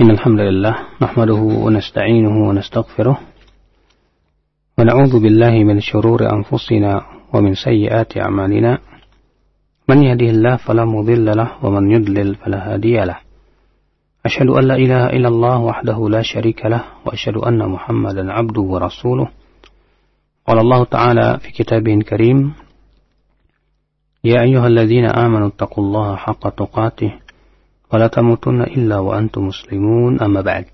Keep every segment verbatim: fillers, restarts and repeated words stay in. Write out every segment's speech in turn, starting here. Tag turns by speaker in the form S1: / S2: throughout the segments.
S1: إن الحمد لله نحمده ونستعينه ونستغفره ونعوذ بالله من شرور أنفسنا ومن سيئات أعمالنا من يهده الله فلا مضل له ومن يضلل فلا هادي له أشهد أن لا إله إلا الله وحده لا شريك له وأشهد أن محمدا عبده ورسوله قال الله تعالى في كتابه الكريم يا أيها الذين آمنوا اتقوا الله حق تقاته ولا تموتن إلا وأنتم مسلمون أما بعد.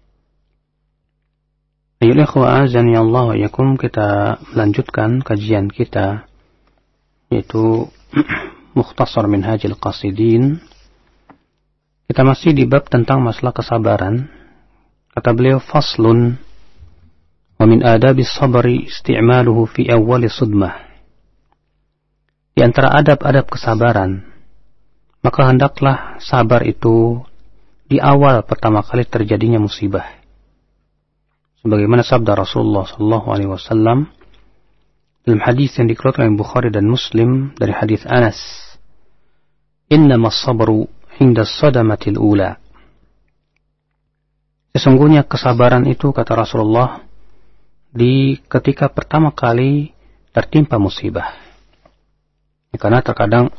S1: Ayo ikhwah azani Allah wa yakum, kita melanjutkan kajian kita yaitu Mukhtasar Minhajil Qasidin. Kita masih di bab tentang masalah kesabaran. Kata beliau, faslun wa min adabis sabri isti'maluhu fi awwali sudmah. Di antara adab-adab kesabaran, maka hendaklah sabar itu di awal pertama kali terjadinya musibah. Sebagaimana sabda Rasulullah sallallahu alaihi wasallam dalam hadis yang dikeluarkan oleh Bukhari dan Muslim dari hadis Anas, "Innamas sabru 'inda as-sadamatil ula." Sesungguhnya kesabaran itu, kata Rasulullah, di ketika pertama kali tertimpa musibah. Karena terkadang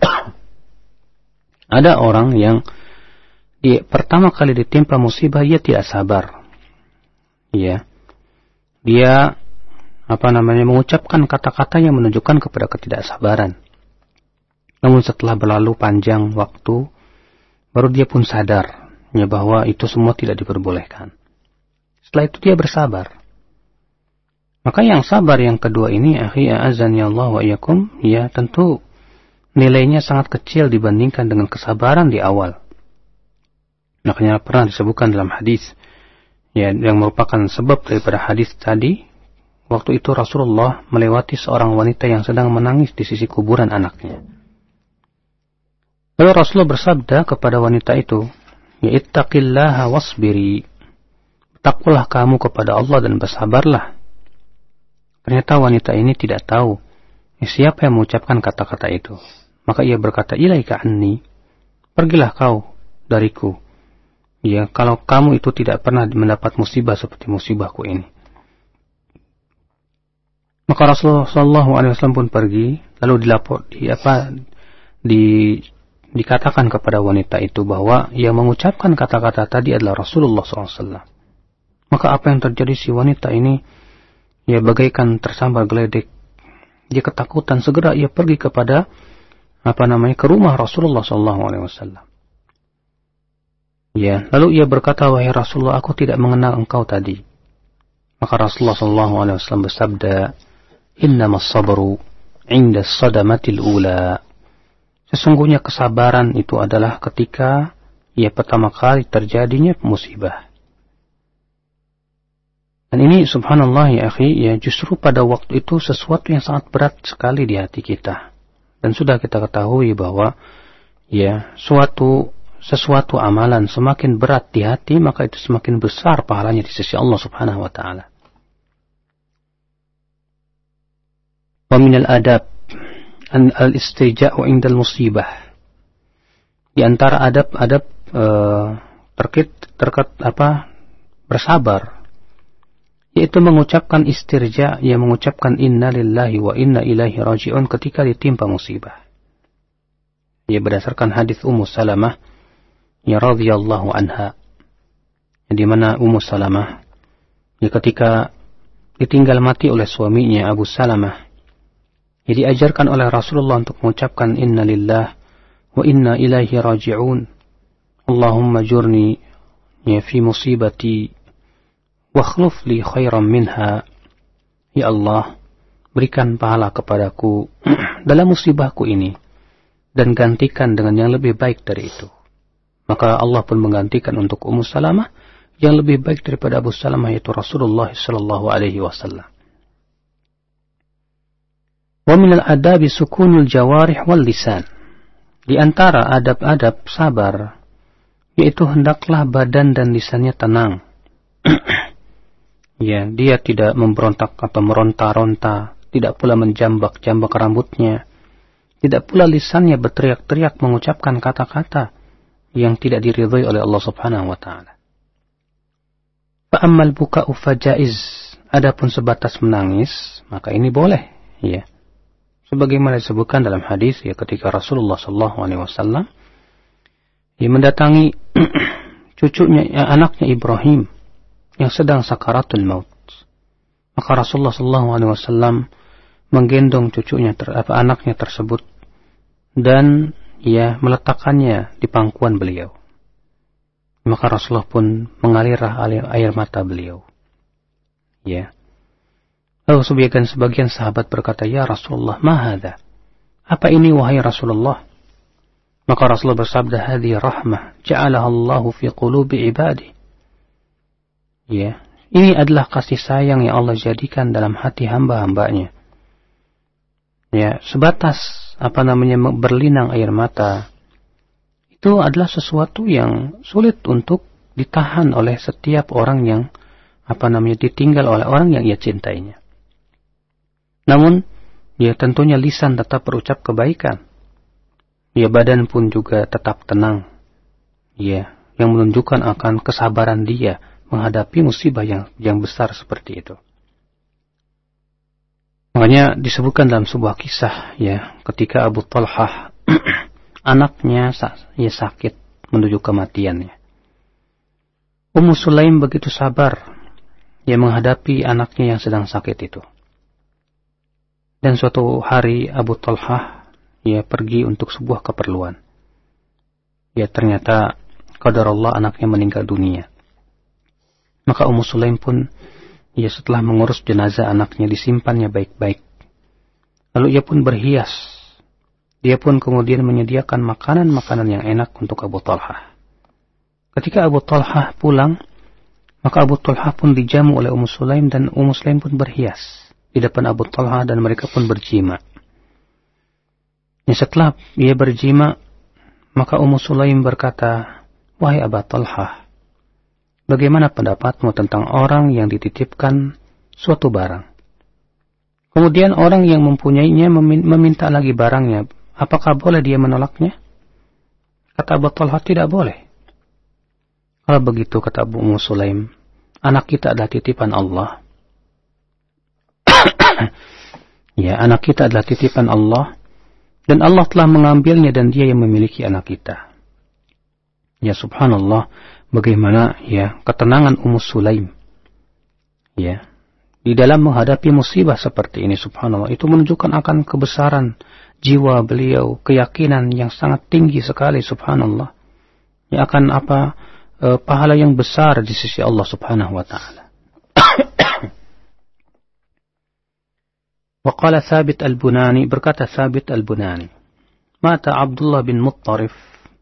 S1: ada orang yang di pertama kali ditimpa musibah ia tidak sabar. Ya. Dia apa namanya mengucapkan kata-kata yang menunjukkan kepada ketidaksabaran. Namun setelah berlalu panjang waktu baru dia pun sadar ya bahwa itu semua tidak diperbolehkan. Setelah itu dia bersabar. Maka yang sabar yang kedua ini, akhi azan ya Allah wa iyakum, ya tentu nilainya sangat kecil dibandingkan dengan kesabaran di awal. Makanya pernah disebutkan dalam hadis ya, yang merupakan sebab daripada hadis tadi, waktu itu Rasulullah melewati seorang wanita yang sedang menangis di sisi kuburan anaknya. Lalu Rasulullah bersabda kepada wanita itu, ya ittaqillaha wasbiri, takwalah kamu kepada Allah dan bersabarlah. Ternyata wanita ini tidak tahu ya, siapa yang mengucapkan kata-kata itu. Maka ia berkata, ilaika anni, pergilah kau dariku. Ya, kalau kamu itu tidak pernah mendapat musibah seperti musibahku ini. Maka Rasulullah shallallahu alaihi wasallam pun pergi, lalu dilapor, di apa, di, dikatakan kepada wanita itu bahwa yang mengucapkan kata-kata tadi adalah Rasulullah shallallahu alaihi wasallam. Maka apa yang terjadi, si wanita ini ya bagaikan tersambar geledek. Dia ketakutan, segera ia pergi kepada apa namanya ke rumah Rasulullah sallallahu alaihi wasallam. Ya, lalu ia berkata, wahai Rasulullah, aku tidak mengenal engkau tadi. Maka Rasulullah sallallahu alaihi wasallam bersabda, innamas sabru 'inda as-sadamatil ula. Sesungguhnya kesabaran itu adalah ketika ya pertama kali terjadinya musibah. Dan ini subhanallah ya akhi, ya justru pada waktu itu sesuatu yang sangat berat sekali di hati kita. Dan sudah kita ketahui bahwa ya suatu sesuatu amalan semakin berat di hati, maka itu semakin besar pahalanya di sisi Allah Subhanahu wa taala. Wa minal adab an al-istirja'u 'inda al-musibah. Di antara adab-adab uh, terkait terkait apa? bersabar, yaitu mengucapkan istirja, yang mengucapkan inna lillahi wa inna ilaihi raji'un ketika ditimpa musibah. Ya, berdasarkan hadis Ummu Salamah ya radhiyallahu anha, di mana Ummu Salamah ya ketika ditinggal mati oleh suaminya Abu Salamah, ya diajarkan oleh Rasulullah untuk mengucapkan inna lillahi wa inna ilaihi raji'un. Allahumma jurni ya fi musibati wakhluf li khairan minha. Ya Allah, berikan pahala kepadaku dalam musibahku ini dan gantikan dengan yang lebih baik dari itu. Maka Allah pun menggantikan untuk Ummu Salamah yang lebih baik daripada Abu Salamah, yaitu Rasulullah sallallahu alaihi wasallam. Wa min al-adabi sukunul jawarih wal lisan. Di antara adab-adab sabar yaitu hendaklah badan dan lisannya tenang. Ya, dia tidak memberontak atau meronta-ronta, tidak pula menjambak-jambak rambutnya, tidak pula lisannya berteriak-teriak mengucapkan kata-kata yang tidak diridhai oleh Allah Subhanahu wa taala. Fa'ammal buka'u fajaiz, adapun sebatas menangis, maka ini boleh, ya. Sebagaimana disebutkan dalam hadis, ya, ketika Rasulullah sallallahu alaihi wasallam ya mendatangi cucunya, ya, anaknya Ibrahim yang sedang sakaratul maut. Maka Rasulullah sallallahu alaihi wasallam menggendong cucunya, ter, apa, anaknya tersebut dan ya meletakkannya di pangkuan beliau. Maka Rasulullah pun mengalirlah air, air mata beliau. Ya. Lalu sebagian sebagian sahabat berkata, "Ya Rasulullah, ma hadza? Apa ini wahai Rasulullah?" Maka Rasulullah bersabda, "Hadhi rahmah ja'alaha Allahu fi qulubi ibadi." Ya, ini adalah kasih sayang yang Allah jadikan dalam hati hamba-hambanya. Ya, sebatas apa namanya berlinang air mata itu adalah sesuatu yang sulit untuk ditahan oleh setiap orang yang apa namanya ditinggal oleh orang yang ia cintainya. Namun, ya tentunya lisan tetap berucap kebaikan. Ya badan pun juga tetap tenang. Ya, yang menunjukkan akan kesabaran dia menghadapi musibah yang yang besar seperti itu. Makanya disebutkan dalam sebuah kisah, ya, ketika Abu Talhah anaknya ya sakit menuju kematiannya. Ummu Sulaim begitu sabar ya menghadapi anaknya yang sedang sakit itu. Dan suatu hari Abu Talhah ya pergi untuk sebuah keperluan. Ya ternyata qadarullah anaknya meninggal dunia. Maka Ummu Sulaim pun ya setelah mengurus jenazah anaknya disimpannya baik-baik. Lalu ia pun berhias. Dia pun kemudian menyediakan makanan-makanan yang enak untuk Abu Talhah. Ketika Abu Talhah pulang, maka Abu Talhah pun dijamu oleh Ummu Sulaim dan Ummu Sulaim pun berhias di depan Abu Talhah dan mereka pun berjima. Ya, setelah ia berjima, maka Ummu Sulaim berkata, "Wahai Abu Talhah, bagaimana pendapatmu tentang orang yang dititipkan suatu barang? Kemudian orang yang mempunyainya meminta lagi barangnya, apakah boleh dia menolaknya?" Kata Abu Talhah, "Tidak boleh." Kalau begitu, kata Abu Ummu Sulaim, anak kita adalah titipan Allah. Ya, anak kita adalah titipan Allah, dan Allah telah mengambilnya dan dia yang memiliki anak kita. Ya subhanallah, bagaimana ya ketenangan Ummu Sulaim. Ya, di dalam menghadapi musibah seperti ini, subhanallah, itu menunjukkan akan kebesaran jiwa beliau, keyakinan yang sangat tinggi sekali, subhanallah. Ya akan apa e, pahala yang besar di sisi Allah subhanahu wa ta'ala. Waqala Thabit al-Bunani, berkata Thabit al-Bunani, mata Abdullah bin Muttarif,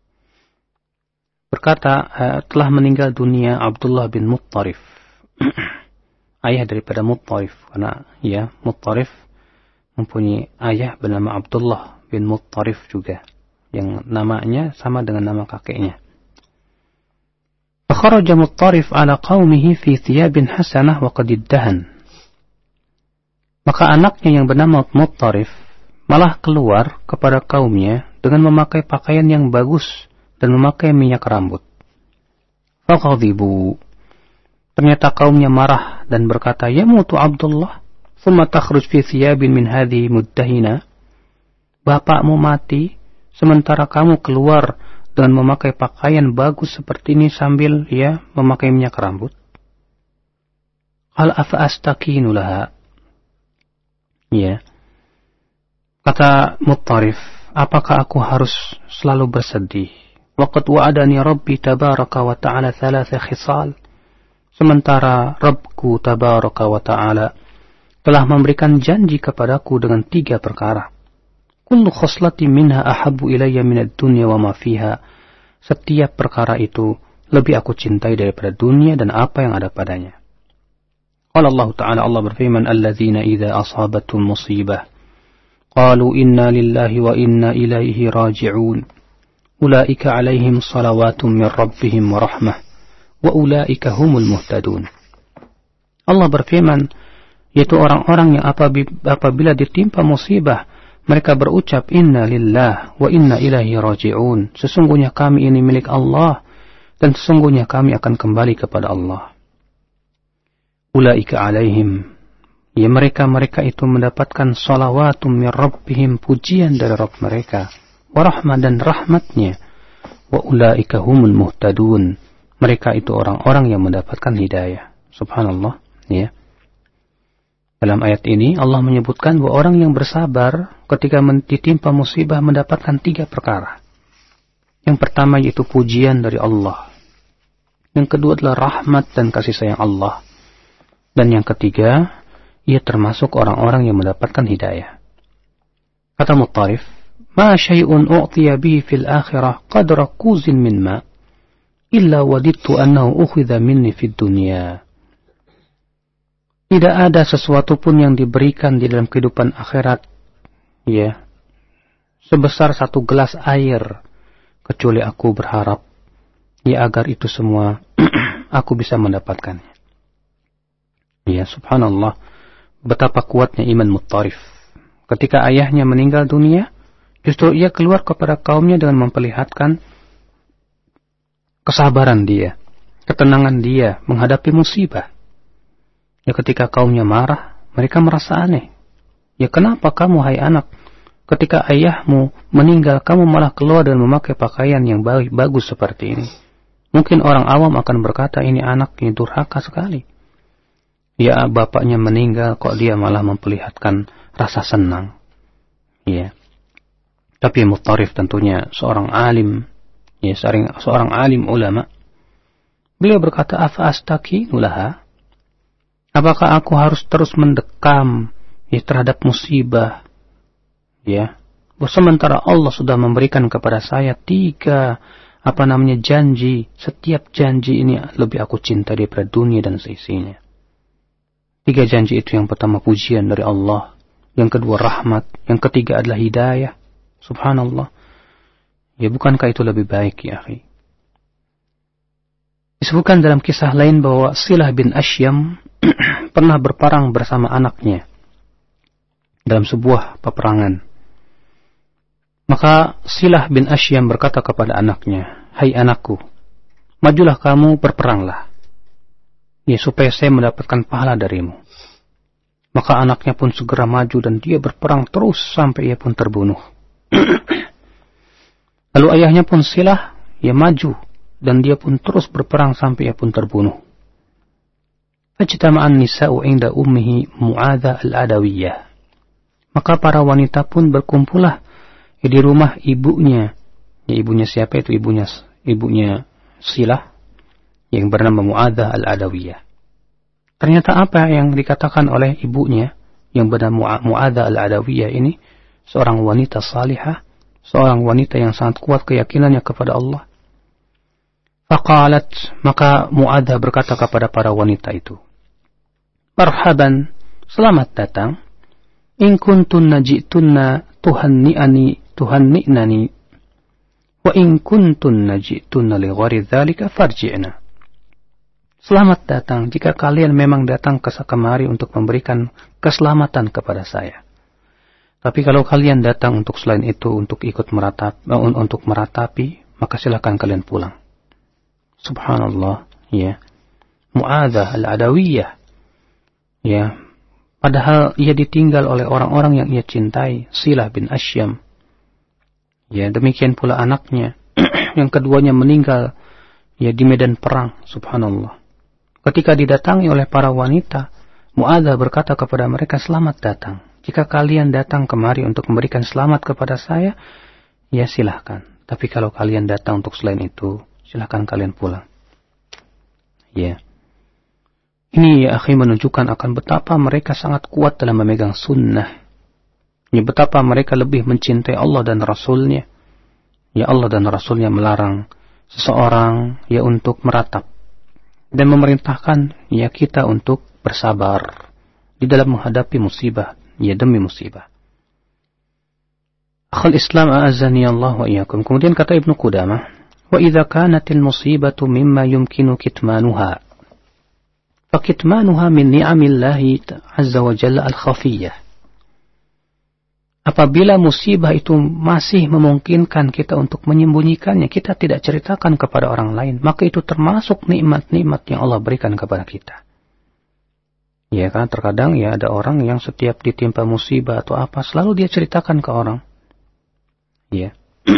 S1: berkata uh, telah meninggal dunia Abdullah bin Muttarif, ayah daripada Muttarif, karena ya Muttarif mempunyai ayah bernama Abdullah bin Muttarif juga, yang namanya sama dengan nama kakeknya. Fakharaja Muttarif ala qaumihi fi thiyabin hasanah wa qad iddahan. Maka anaknya yang bernama Muttarif malah keluar kepada kaumnya dengan memakai pakaian yang bagus dan memakai minyak rambut. Faghadibu. Ternyata kaumnya marah dan berkata, "Ya mutu Abdullah, thumma takhruj fi thiyabin min hadhihi muddahina." Bapakmu mati, sementara kamu keluar dengan memakai pakaian bagus seperti ini sambil ya memakai minyak rambut. Qal afa astakinu laha. Ya. Kata Muttarif, apakah aku harus selalu bersedih? Waqad wa'adani Rabbi tabaraka wa ta'ala thalatha khisal. Sementara Rabbku tabaraka wa ta'ala telah memberikan janji kepadaku dengan tiga perkara. Kullu khoslati minha ahabbu ilayya minad dunya wa ma fiha. Setiap perkara itu lebih aku cintai daripada dunia dan apa yang ada padanya. Qala Allah Ta'ala, Allah berfirman, alladzina idza asabatum musibah qalu inna lillahi wa inna ilaihi raji'un. Ulaika alaihim salawatum min rabbihim wa rahmah wa ulaika humul muhtadun. Allah berfirman, yaitu orang-orang yang apabila ditimpa musibah mereka berucap inna lillah wa inna ilaihi raji'un. Sesungguhnya kami ini milik Allah dan sesungguhnya kami akan kembali kepada Allah. ulaika alaihim, ya mereka-mereka itu mendapatkan salawatum min rabbihim, pujian dari Rabb mereka, wa rahmah, dan rahmatnya, wa ulaika humul muhtadun, mereka itu orang-orang yang mendapatkan hidayah. Subhanallah, ya. Dalam ayat ini Allah menyebutkan bahwa orang yang bersabar ketika ditimpa musibah mendapatkan tiga perkara. Yang pertama yaitu pujian dari Allah. Yang kedua adalah rahmat dan kasih sayang Allah. Dan yang ketiga, ia termasuk orang-orang yang mendapatkan hidayah. Kata Muttarif, "Ma syai'un u'tiya bihi fil akhirah qadra kuzin min ma, illa wadittu annahu ukhidha minni fid dunya." Tidak ada sesuatu pun yang diberikan di dalam kehidupan akhirat, ya, sebesar satu gelas air, kecuali aku berharap, ya, agar itu semua aku bisa mendapatkannya. Ya, subhanallah, betapa kuatnya iman Muttarif. Ketika ayahnya meninggal dunia, justru ia keluar kepada kaumnya dengan memperlihatkan kesabaran dia, ketenangan dia menghadapi musibah. Ya, ketika kaumnya marah, mereka merasa aneh. Ya, kenapa kamu, hai anak, ketika ayahmu meninggal, kamu malah keluar dan memakai pakaian yang bagus seperti ini? Mungkin orang awam akan berkata, ini anak ini durhaka sekali. Ya, bapaknya meninggal, kok dia malah memperlihatkan rasa senang. Ya. Tapi Muttarif tentunya seorang alim, ya, seorang alim ulama. Beliau berkata, afa astakinu laha? Apakah aku harus terus mendekam, ya, terhadap musibah? Ya, sementara Allah sudah memberikan kepada saya tiga apa namanya janji. Setiap janji ini lebih aku cinta daripada dunia dan seisinya. Tiga janji itu, yang pertama pujian dari Allah, yang kedua rahmat, yang ketiga adalah hidayah. Subhanallah. Ya, bukankah itu lebih baik, ya akhi? Disebutkan dalam kisah lain bahwa Silah bin Asyam pernah berperang bersama anaknya dalam sebuah peperangan. Maka Silah bin Asyam berkata kepada anaknya, hai anakku, majulah kamu berperanglah, ya, supaya saya mendapatkan pahala darimu. Maka anaknya pun segera maju dan dia berperang terus sampai ia pun terbunuh. Lalu ayahnya pun Silah, ya, maju dan dia pun terus berperang sampai ia pun terbunuh. Fajtama'an nisa'u 'inda ummihi Mu'adzah al-Adawiyah. Maka para wanita pun berkumpullah di rumah ibunya. Ya, ibunya siapa itu? Ibunya ibunya Silah yang bernama Mu'adzah al-Adawiyah. Ternyata apa yang dikatakan oleh ibunya yang bernama Mu'adzah al-Adawiyah ini, seorang wanita salihah, seorang wanita yang sangat kuat keyakinannya kepada Allah. Faqalat, maka Mu'adzah berkata kepada para wanita itu, marhaban, selamat datang. In kuntunna ji'tunna tuhanni'ani tuhanni'nani wa in kuntunna ji'tunna li ghairi dzalika farji'na. Selamat datang jika kalian memang datang ke kemari untuk memberikan keselamatan kepada saya. Tapi kalau kalian datang untuk selain itu, untuk ikut meratap, untuk meratapi, maka silakan kalian pulang. Subhanallah, ya. Mu'adzah al-Adawiyah, ya. Padahal ia ditinggal oleh orang-orang yang ia cintai, Silah bin Asyam. Ya, demikian pula anaknya yang keduanya meninggal, ya, di medan perang. Subhanallah. Ketika didatangi oleh para wanita, Mu'adzah berkata kepada mereka, selamat datang. Jika kalian datang kemari untuk memberikan selamat kepada saya, ya silahkan. Tapi kalau kalian datang untuk selain itu, silahkan kalian pulang. Ya. Ini, ya akhi, menunjukkan akan betapa mereka sangat kuat dalam memegang sunnah. Ya, betapa mereka lebih mencintai Allah dan Rasulnya. Ya, Allah dan Rasulnya melarang seseorang, ya, untuk meratap. Dan memerintahkan, ya, kita untuk bersabar di dalam menghadapi musibah, ya, demi musibah. Akhul Islam a'azzani Allah wa iyyakum. Kemudian kata Ibnu Qudamah, wa idza kanatil musibatu mimma yumkinu kitmanuha, fa kitmanuha min ni'amillahi azza wa jalla al-khafiyyah. Apabila musibah itu masih memungkinkan kita untuk menyembunyikannya, kita tidak ceritakan kepada orang lain, maka itu termasuk nikmat-nikmat yang Allah berikan kepada kita. Ya, karena terkadang ya ada orang yang setiap ditimpa musibah atau apa selalu dia ceritakan ke orang. Ya.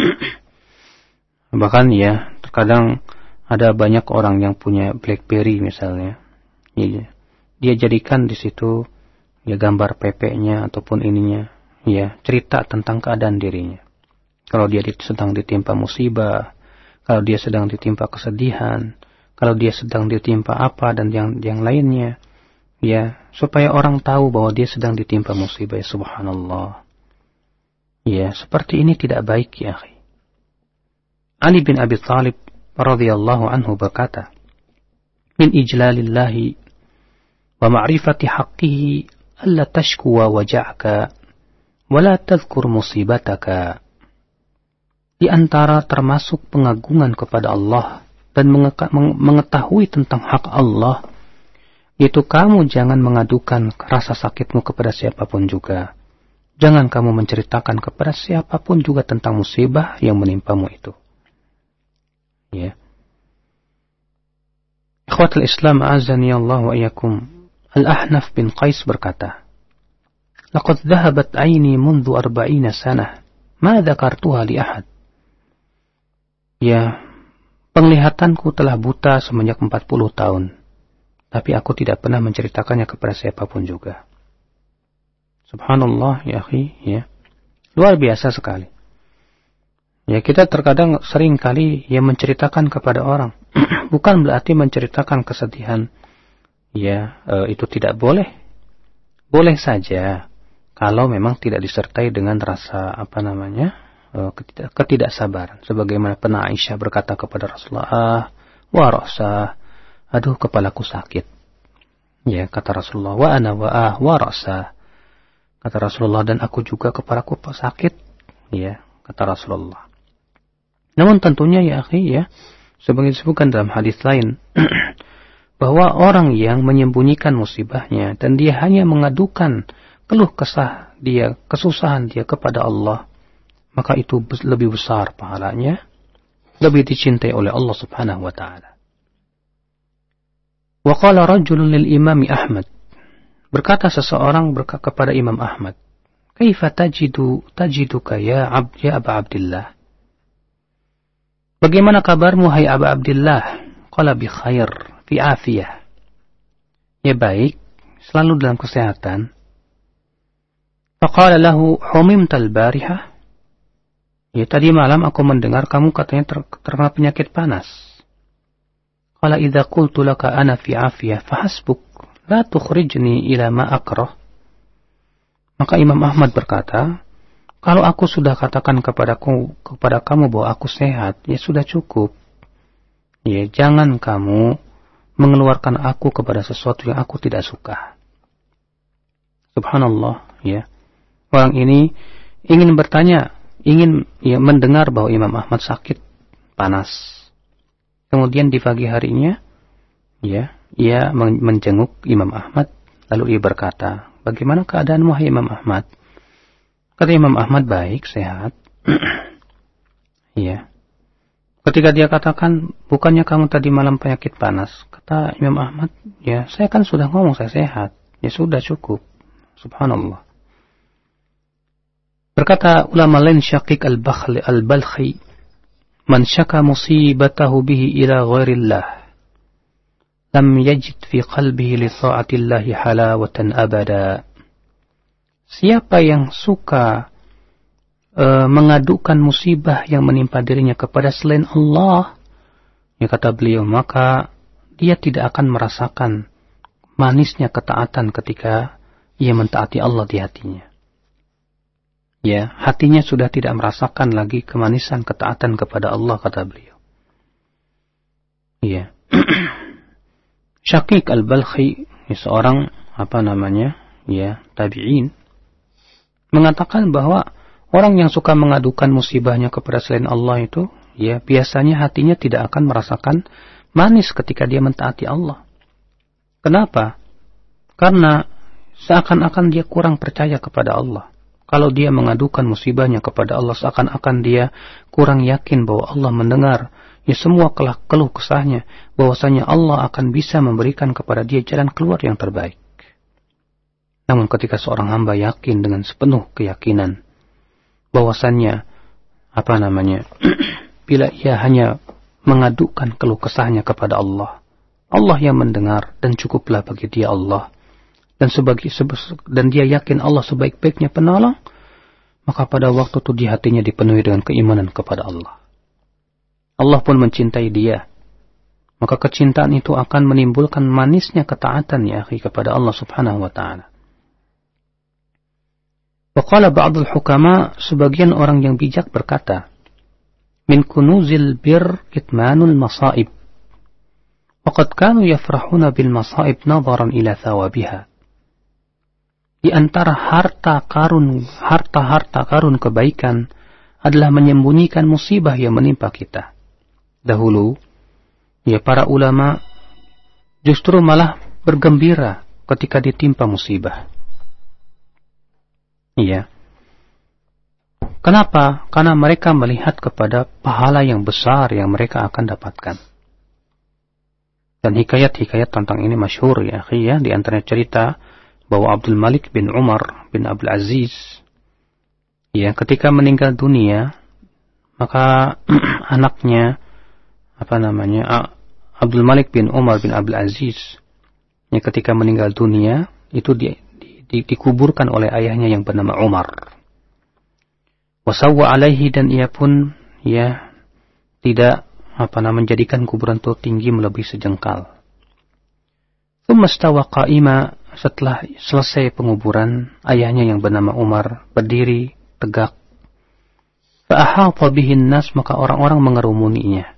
S1: Bahkan ya, terkadang ada banyak orang yang punya BlackBerry misalnya. Ya, dia jadikan di situ ya gambar P P-nya ataupun ininya, ya, cerita tentang keadaan dirinya. Kalau dia sedang ditimpa musibah, kalau dia sedang ditimpa kesedihan, kalau dia sedang ditimpa apa dan yang yang lainnya, ya, supaya orang tahu bahwa dia sedang ditimpa musibah. Ya, subhanallah. Ya, seperti ini tidak baik ya, akhi. Ali bin Abi Thalib radhiyallahu anhu berkata, "Min ijlalillahi wa ma'rifati haqqihi alla tashkuwa waja'ka wa la tadhkur musibataka." Di antara termasuk pengagungan kepada Allah dan mengetahui tentang hak Allah, yaitu kamu jangan mengadukan rasa sakitmu kepada siapapun juga. Jangan kamu menceritakan kepada siapapun juga tentang musibah yang menimpamu itu. Ya. Ikhwatul Islam azani Allah wa iyyakum. Al-Ahnaf bin Qais berkata, "Laqad dhahabat 'aini mundu arba'ina sanah, ma dzakartuha li ahad." Ya, penglihatanku telah buta semenjak empat puluh tahun, tapi aku tidak pernah menceritakannya kepada siapapun juga. Subhanallah ya akhi, ya. Luar biasa sekali. Ya, kita terkadang sering kali ya menceritakan kepada orang. Bukan berarti menceritakan kesedihan. Ya, e, itu tidak boleh. Boleh saja kalau memang tidak disertai dengan rasa apa namanya? E, ketidak, ketidaksabaran. Sebagaimana pernah Aisyah berkata kepada Rasulullah, "Ah, wa ra'sa, aduh kepalaku sakit." Ya, kata Rasulullah, "Wa ana wa ah wa ra'sa." Kata Rasulullah, dan aku juga kepalaku sakit. Ya, kata Rasulullah. Namun tentunya ya akhi ya, sebagai disebutkan dalam hadis lain, bahwa orang yang menyembunyikan musibahnya dan dia hanya mengadukan keluh kesah dia, kesusahan dia kepada Allah, maka itu lebih besar pahalanya, lebih dicintai oleh Allah Subhanahu wa taala. Wa qala rajulun lil Imam Ahmad, berkata seseorang berkata kepada Imam Ahmad, "Kaifa tajidu tajiduka ya Abd ya Aba Abdillah?" Bagaimana kabarmu hai Aba Abdillah? Qala bi khair, fi afiyah. Ya baik, selalu dalam kesehatan. Faqala lahu humimtal barihah. Ya tadi malam aku mendengar kamu katanya ter- terkena penyakit panas. Qala idza qultu laka ana fi afiyah fahasbuk, la tukhrijni ila ma akrah. Maka Imam Ahmad berkata, kalau aku sudah katakan kepadaku, kepada kamu bahwa aku sehat, ya sudah cukup. Ya, jangan kamu mengeluarkan aku kepada sesuatu yang aku tidak suka. Subhanallah, ya. Orang ini ingin bertanya, ingin ya mendengar bahwa Imam Ahmad sakit, panas. Kemudian di pagi harinya, ya, ia menjenguk Imam Ahmad, lalu ia berkata, "Bagaimana keadaanmu, hai Imam Ahmad?" Kata Imam Ahmad, baik, sehat. Ya. Ketika dia katakan, bukannya kamu tadi malam penyakit panas? Kata Imam Ahmad, ya saya kan sudah ngomong saya sehat. Ya sudah cukup. Subhanallah. Berkata ulama lain Syaqiq al-Balkhi, "Man syaka musibatahu bihi ila ghairillah, lam yajid fi qalbihi li ta'atillahi halawatan abada." Siapa yang suka e, mengadukan musibah yang menimpa dirinya kepada selain Allah, ya kata beliau, maka dia tidak akan merasakan manisnya ketaatan ketika ia mentaati Allah di hatinya. Ya, hatinya sudah tidak merasakan lagi kemanisan ketaatan kepada Allah, kata beliau. Ya. Syaqiq al-Balkhi, seorang apa namanya, ya, tabi'in, mengatakan bahwa orang yang suka mengadukan musibahnya kepada selain Allah itu, ya biasanya hatinya tidak akan merasakan manis ketika dia mentaati Allah. Kenapa? Karena seakan-akan dia kurang percaya kepada Allah. Kalau dia mengadukan musibahnya kepada Allah, seakan-akan dia kurang yakin bahwa Allah mendengar ya semua keluh kesahnya, bahwasanya Allah akan bisa memberikan kepada dia jalan keluar yang terbaik. Namun ketika seorang hamba yakin dengan sepenuh keyakinan bahwasannya apa namanya bila ia hanya mengadukan keluh kesahnya kepada Allah, Allah yang mendengar dan cukuplah bagi dia Allah, dan sebagai dan dia yakin Allah sebaik-baiknya penolong, maka pada waktu itu di hatinya dipenuhi dengan keimanan kepada Allah. Allah pun mencintai dia. Maka kecintaan itu akan menimbulkan manisnya ketaatan ya akhi kepada Allah Subhanahu wa taala. Wa qala ba'dul hukama, sebagian orang yang bijak berkata, min kunuzil bir kitmanul masaib. Wa qad kanu yafrahuna bil masaib nadharan ila thawabiha. Di antara harta karun harta-harta karun kebaikan adalah menyembunyikan musibah yang menimpa kita. Dahulu ya, para ulama justru malah bergembira ketika ditimpa musibah. Iya. Kenapa? Karena mereka melihat kepada pahala yang besar yang mereka akan dapatkan. Dan hikayat-hikayat tentang ini masyhur ya, ya. Di antaranya cerita bahwa Abdul Malik bin Umar bin Abdul Aziz, ya, ketika meninggal dunia, maka anaknya apa namanya Abdul Malik bin Umar bin Abdul Aziz, ya, ketika meninggal dunia itu di, di, di, dikuburkan oleh ayahnya yang bernama Umar. Wasawwa alaihi, dan ia pun ya tidak apa namanya menjadikan kuburan itu tinggi melebihi sejengkal. Tsumma stawa qa'ima, setelah selesai penguburan, ayahnya yang bernama Umar berdiri tegak. Fa ahata bihin nas, maka orang-orang mengerumuninya.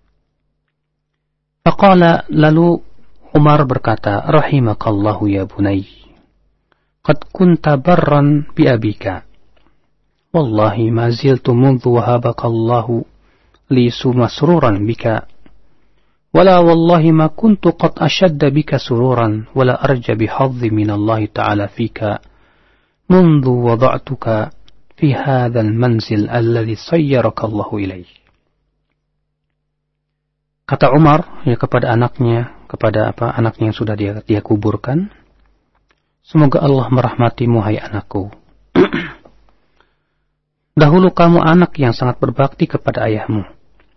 S1: Faqala, lalu Umar berkata, rahimakallahu ya bunay, qad kunta barran bi abika, wallahi ma ziltu mundhu wahabakallahu li masruran bika, wala wallahi ma kuntu qad ashadda bika sururan, wala arja bihadhi min Allah ta'ala fika, mundhu wada'tuka fi hadha al-manzil alladhi sayyaraka Allah ilayh. Kata Umar ya kepada anaknya, kepada apa anaknya yang sudah dia, dia kuburkan, semoga Allah merahmatimu hai anakku. Dahulu kamu anak yang sangat berbakti kepada ayahmu.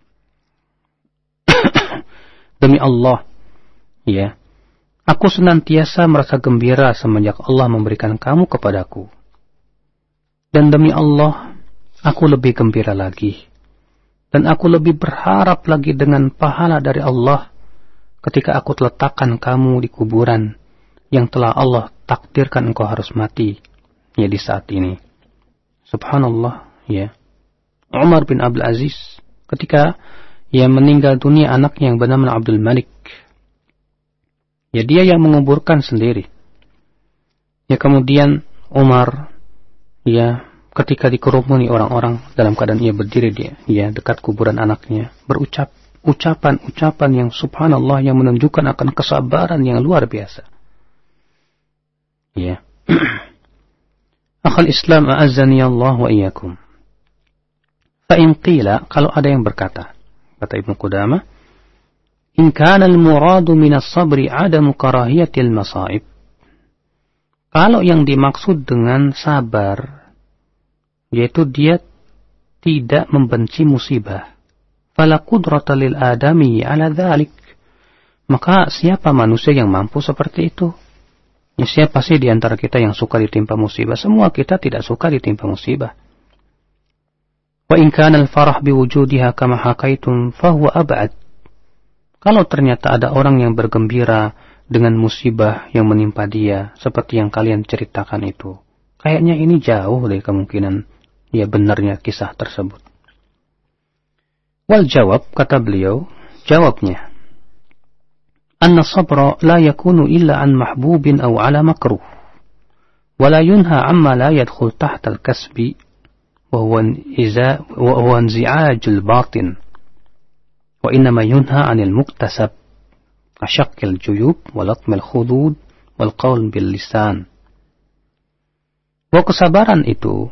S1: Demi Allah, ya, aku senantiasa merasa gembira semenjak Allah memberikan kamu kepadaku. Dan demi Allah, aku lebih gembira lagi. Dan aku lebih berharap lagi dengan pahala dari Allah ketika aku letakkan kamu di kuburan yang telah Allah takdirkan engkau harus mati, ya, di saat ini. Subhanallah, ya. Umar bin Abdul Aziz ketika ia meninggal dunia anaknya yang bernama Abdul Malik, ya, dia yang menguburkan sendiri. Ya, kemudian Umar ya ketika dikerumuni orang-orang dalam keadaan ia berdiri dia ya dekat kuburan anaknya, berucap ucapan-ucapan yang subhanallah yang menunjukkan akan kesabaran yang luar biasa. Ya. Akhul Islam a'azzani Allah wa iyyakum. Fa in qila, kalau ada yang berkata, kata Ibnu Qudamah, in kana al-muradu min as-sabri 'adamu karahiyatil masaib. Kalau yang dimaksud dengan sabar yaitu dia tidak membenci musibah, fala qudrata lil adami ala dzalik, maka siapa manusia yang mampu seperti itu? Ya, siapa sih di antara kita yang suka ditimpa musibah? Semua kita tidak suka ditimpa musibah. Wa in kana al-farah biwujudiha kama hakaitum fahuwa ab'ad. Kalau ternyata ada orang yang bergembira dengan musibah yang menimpa dia seperti yang kalian ceritakan itu, kayaknya ini jauh dari kemungkinan ya benarnya kisah tersebut. Wal jawab, kata beliau, jawabnya, anna sabra la yakunu illa an mahbubin aw ala makruh, wa la yunha amma la yadkhul tahta al-kasbi, wa huwa inzi'ajul batin, wa innama yunha anil muktasab, ashaqqil juyub, wa latmil khudud, wal qawl bil lisan. Bahwa kesabaran itu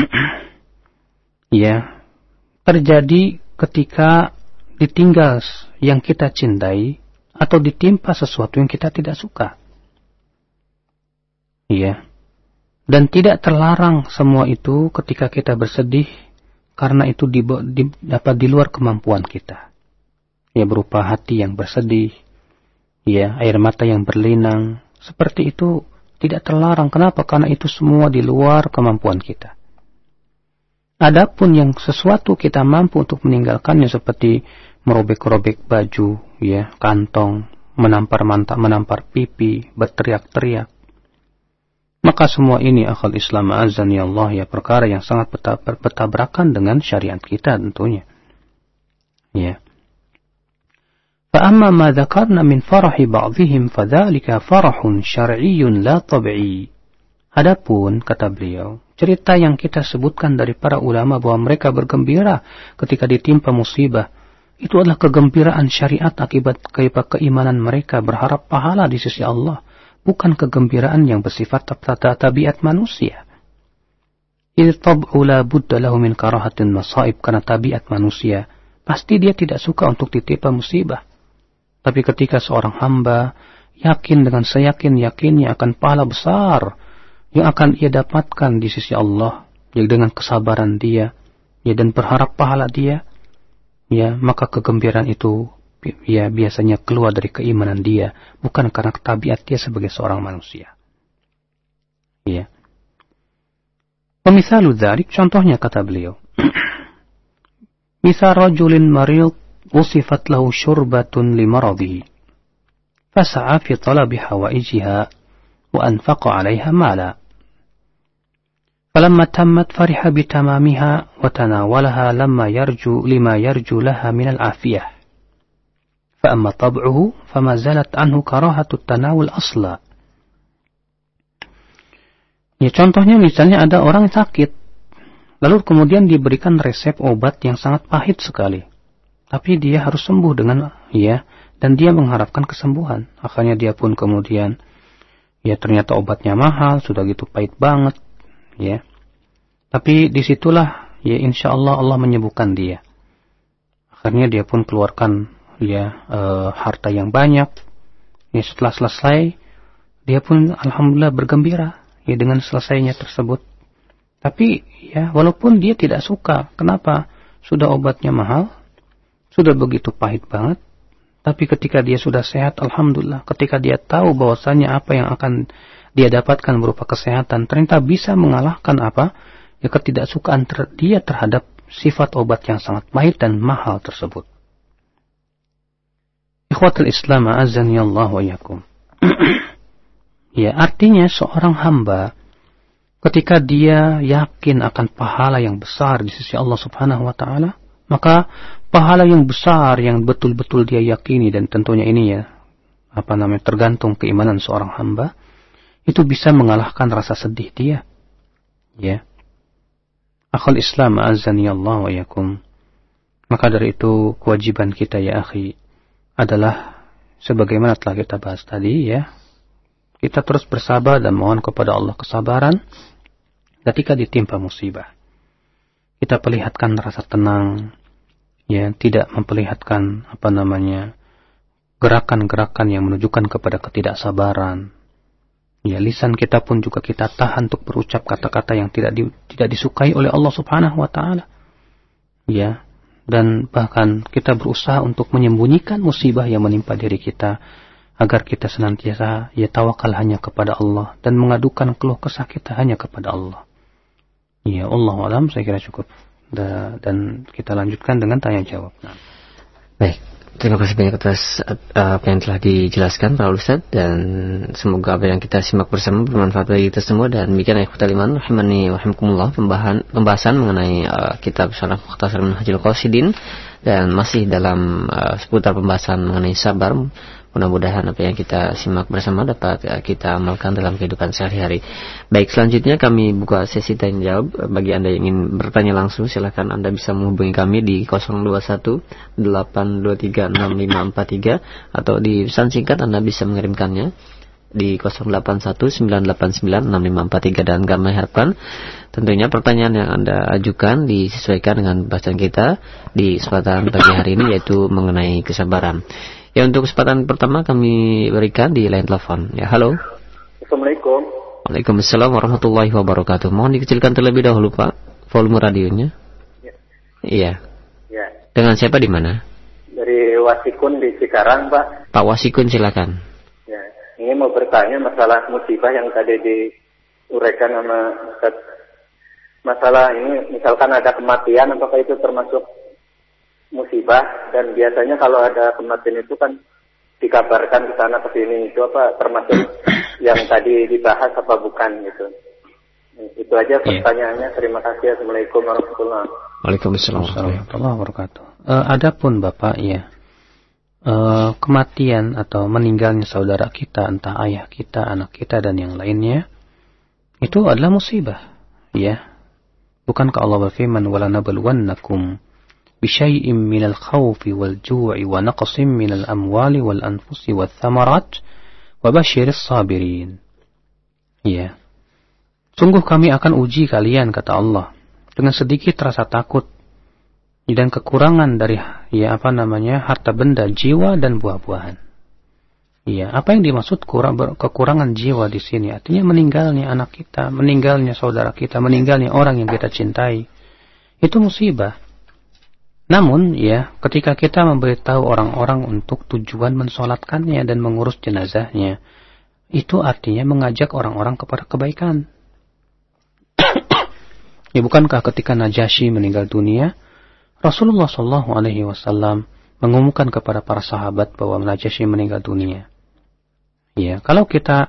S1: ya terjadi ketika ditinggal yang kita cintai atau ditimpa sesuatu yang kita tidak suka. Ya, Dan tidak terlarang semua itu ketika kita bersedih, karena itu di, di, dapat di luar kemampuan kita. Ya, berupa hati yang bersedih, ya, air mata yang berlinang, seperti itu tidak terlarang. Kenapa? Karena itu semua di luar kemampuan kita. Adapun yang sesuatu kita mampu untuk meninggalkannya, seperti merobek-robek baju, ya, kantong, menampar mantap, menampar pipi, berteriak-teriak, maka semua ini akhal Islam azani Allah, ya, perkara yang sangat bertabrakan dengan syariat kita tentunya. Ya. Fa amma ma dzakarna min farahi ba'dihim fadzalika farahun syar'iyyun la tab'i. Adapun, kata beliau, cerita yang kita sebutkan dari para ulama bahwa mereka bergembira ketika ditimpa musibah, itu adalah kegembiraan syariat akibat keimanan mereka, berharap pahala di sisi Allah. Bukan kegembiraan yang bersifat tabiat manusia. Idh tab'u la budda lahu min karahatin masaib, karena tabiat manusia pasti dia tidak suka untuk ditimpa musibah. Tapi ketika seorang hamba yakin dengan seyakin-yakinnya akan pahala besar yang akan ia dapatkan di sisi Allah, ya, dengan kesabaran dia, ya, dan berharap pahala dia, ya, maka kegembiraan itu, ya, biasanya keluar dari keimanan dia, bukan karena tabiat dia sebagai seorang manusia. Ya. Pemithalu dzalik, contohnya kata beliau, misal rajulin marid usifat lahu syurbatun li maradhihi, fasa'a fi talabi hawaijiha wa anfaqa 'alaiha mala. Falamma tammat fariha bitamamiha wa tanawalaha lamma yarju lima yarju laha min al-afiyah. فأما طبعه فما زالت عنه كراهة التناول أصلا. Ya, contohnya misalnya ada orang yang sakit, lalu kemudian diberikan resep obat yang sangat pahit sekali, tapi dia harus sembuh dengan, ya, dan dia mengharapkan kesembuhan. Akhirnya dia pun kemudian, ya, ternyata obatnya mahal, sudah gitu pahit banget, ya. Tapi disitulah, ya, insya Allah Allah menyembuhkan dia. Akhirnya dia pun keluarkan, ya, e, harta yang banyak. Ya, setelah selesai dia pun alhamdulillah bergembira, ya, dengan selesainya tersebut. Tapi, ya, walaupun dia tidak suka, kenapa? Sudah obatnya mahal, sudah begitu pahit banget. Tapi ketika dia sudah sehat, alhamdulillah, ketika dia tahu bahwasanya apa yang akan dia dapatkan berupa kesehatan ternyata bisa mengalahkan apa, ya, ketidaksukaan ter- dia terhadap sifat obat yang sangat pahit dan mahal tersebut. Ikhwatul Islam azani Allah wa iyyakum. Ya, artinya seorang hamba ketika dia yakin akan pahala yang besar di sisi Allah Subhanahu wa taala, maka pahala yang besar yang betul-betul dia yakini, dan tentunya ini, ya, apa namanya, tergantung keimanan seorang hamba, itu bisa mengalahkan rasa sedih dia. Ya. Akhul Islam azani Allah wa iyyakum. Maka dari itu kewajiban kita, ya akhi, adalah sebagaimana telah kita bahas tadi, ya, kita terus bersabar dan mohon kepada Allah kesabaran ketika ditimpa musibah. Kita perlihatkan rasa tenang, ya, tidak memperlihatkan apa namanya gerakan-gerakan yang menunjukkan kepada ketidaksabaran. Ya, lisan kita pun juga kita tahan untuk berucap kata-kata yang tidak di, tidak disukai oleh Allah Subhanahu wa taala. Ya. Dan bahkan kita berusaha untuk menyembunyikan musibah yang menimpa diri kita, agar kita senantiasa, ya, tawakal hanya kepada Allah dan mengadukan keluh kesah kita hanya kepada Allah. Ya, Allah alam, saya kira cukup. Da, dan kita lanjutkan dengan tanya jawab. Nah.
S2: Baik, terima kasih banyak atas uh, apa yang telah dijelaskan Pak Ustaz, dan semoga apa yang kita simak bersama bermanfaat bagi kita semua. Dan demikian ikhwatal iman rahimani wa rahimakumullah, pembahasan pembahasan mengenai uh, kitab Syarah Mukhtasar Minhajul Qasidin, dan masih dalam uh, seputar pembahasan mengenai sabar. Mudah-mudahan apa yang kita simak bersama dapat uh, kita amalkan dalam kehidupan sehari-hari. Baik, selanjutnya kami buka sesi tanya jawab. Bagi Anda yang ingin bertanya langsung, silakan Anda bisa menghubungi kami di nol dua satu delapan dua tiga enam lima empat tiga, atau di pesan singkat Anda bisa mengirimkannya di nol delapan satu sembilan delapan sembilan enam lima empat tiga. Dan kami harapkan tentunya pertanyaan yang Anda ajukan disesuaikan dengan bahasan kita di kesempatan pagi hari ini, yaitu mengenai kesabaran. Ya, untuk kesempatan pertama kami berikan di line telepon. Ya, halo.
S3: Assalamualaikum.
S2: Waalaikumsalam warahmatullahi wabarakatuh. Mohon dikecilkan terlebih dahulu Pak volume radionya.
S3: Ya.
S2: Iya.
S3: Ya.
S2: Dengan siapa di mana?
S3: Dari Wasikun di Cikarang, Pak.
S2: Pak Wasikun, silakan.
S3: Ya, ini mau bertanya masalah musibah yang tadi diuraikan sama Ustaz. Masalah ini, misalkan ada kematian, apakah itu termasuk musibah? Dan biasanya kalau ada kematian itu kan dikabarkan ke sana ke sini, itu apa termasuk yang tadi dibahas apa bukan gitu? Itu aja pertanyaannya. Terima kasih. Assalamualaikum warahmatullahi wabarakatuh.
S2: Waalaikumsalam warahmatullahi
S1: wabarakatuh. Uh, adapun Bapak ya, uh, kematian atau meninggalnya saudara kita, entah ayah kita, anak kita dan yang lainnya, itu adalah musibah, ya. Bukankah Allah berfirman, "Wala nabluwannakum bisyai'im minal khawfi wal ju'i wa naqsim minal amwali wal anfusi wath thamarat wa basyiris sabirin." Ya. Sungguh kami akan uji kalian, kata Allah, dengan sedikit rasa takut dan kekurangan dari ya apa namanya harta benda, jiwa dan buah-buahan. Iya, apa yang dimaksud kurang kekurangan jiwa di sini? Artinya meninggalnya anak kita, meninggalnya saudara kita, meninggalnya orang yang kita cintai. Itu musibah. Namun ya, ketika kita memberitahu orang-orang untuk tujuan mensolatkannya dan mengurus jenazahnya, itu artinya mengajak orang-orang kepada kebaikan. Ya, bukankah ketika Najasyi meninggal dunia, Rasulullah shallallahu alaihi wasallam mengumumkan kepada para sahabat bahwa Najasyi meninggal dunia. Ya, kalau kita,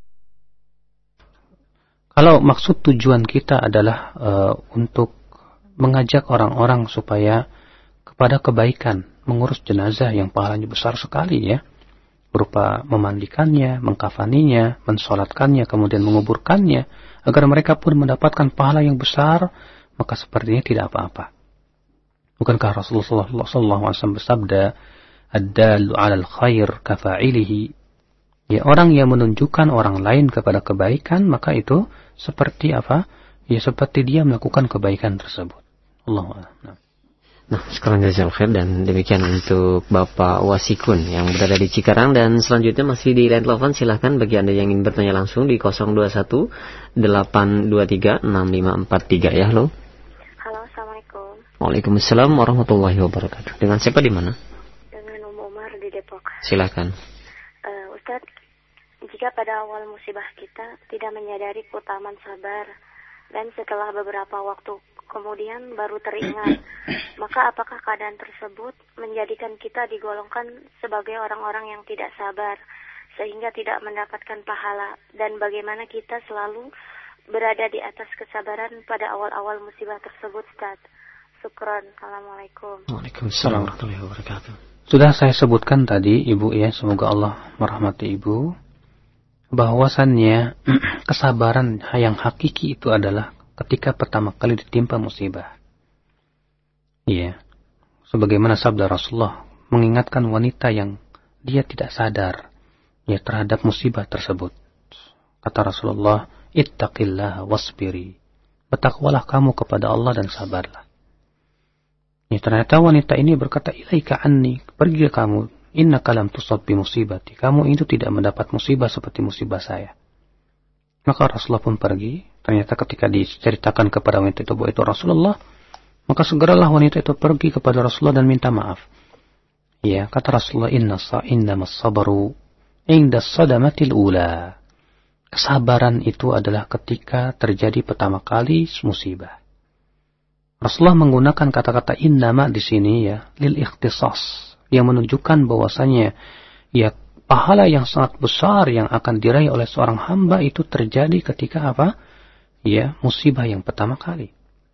S1: kalau maksud tujuan kita adalah uh, untuk mengajak orang-orang supaya kepada kebaikan, mengurus jenazah yang pahalanya besar sekali ya, berupa memandikannya, mengkafaninya, mensolatkannya, kemudian menguburkannya, agar mereka pun mendapatkan pahala yang besar, maka sepertinya tidak apa-apa. Bukankah Rasulullah shallallahu alaihi wasallam bersabda, "Ad-dallu 'alal khair kafa'ilihi." Ya, orang yang menunjukkan orang lain kepada kebaikan, maka itu seperti apa? Ya, seperti dia melakukan kebaikan tersebut. Allahu a'lam.
S2: Nah, sekarang jazakallahu khair, dan demikian untuk Bapak Wasikun yang berada di Cikarang. Dan selanjutnya masih di line telepon, silahkan bagi Anda yang ingin bertanya langsung di nol dua satu delapan dua tiga enam lima empat tiga ya. Halo.
S4: Halo, Assalamualaikum.
S2: Waalaikumsalam warahmatullahi wabarakatuh. Dengan siapa di mana?
S4: Dengan Um Umar di Depok.
S2: Silakan.
S4: Uh, Ustadz, jika pada awal musibah kita tidak menyadari keutamaan sabar, dan setelah beberapa waktu kemudian baru teringat, maka apakah keadaan tersebut menjadikan kita digolongkan sebagai orang-orang yang tidak sabar, sehingga tidak mendapatkan pahala? Dan bagaimana kita selalu berada di atas kesabaran pada awal-awal musibah tersebut, Ustaz? Syukran. Assalamualaikum.
S2: Waalaikumsalam warahmatullahi wabarakatuh.
S1: Sudah saya sebutkan tadi, Ibu ya, semoga Allah merahmati Ibu, bahwasannya kesabaran yang hakiki itu adalah ketika pertama kali ditimpa musibah. Iya. Sebagaimana sabda Rasulullah mengingatkan wanita yang dia tidak sadar ya terhadap musibah tersebut. Kata Rasulullah, "Ittaqillaha wasbiri." Bertakwalah kamu kepada Allah dan sabarlah. Ya, ternyata wanita ini berkata, "Ilaika anni." Pergi kamu. Innaka lam tusab bi musibati. Kamu itu tidak mendapat musibah seperti musibah saya. Maka Rasulullah pun pergi. Ternyata ketika diceritakan kepada wanita itu bahwa itu Rasulullah, maka segeralah wanita itu pergi kepada Rasulullah dan minta maaf. Ya, kata Rasulullah, "Inna innamas sabru inda sadamatil ula." Kesabaran itu adalah ketika terjadi pertama kali musibah. Rasulullah menggunakan kata-kata innama di sini ya, lil ikhtisas, yang menunjukkan bahwasanya ya pahala yang sangat besar yang akan diraih oleh seorang hamba itu terjadi ketika apa? Ya, musibah yang pertama kali.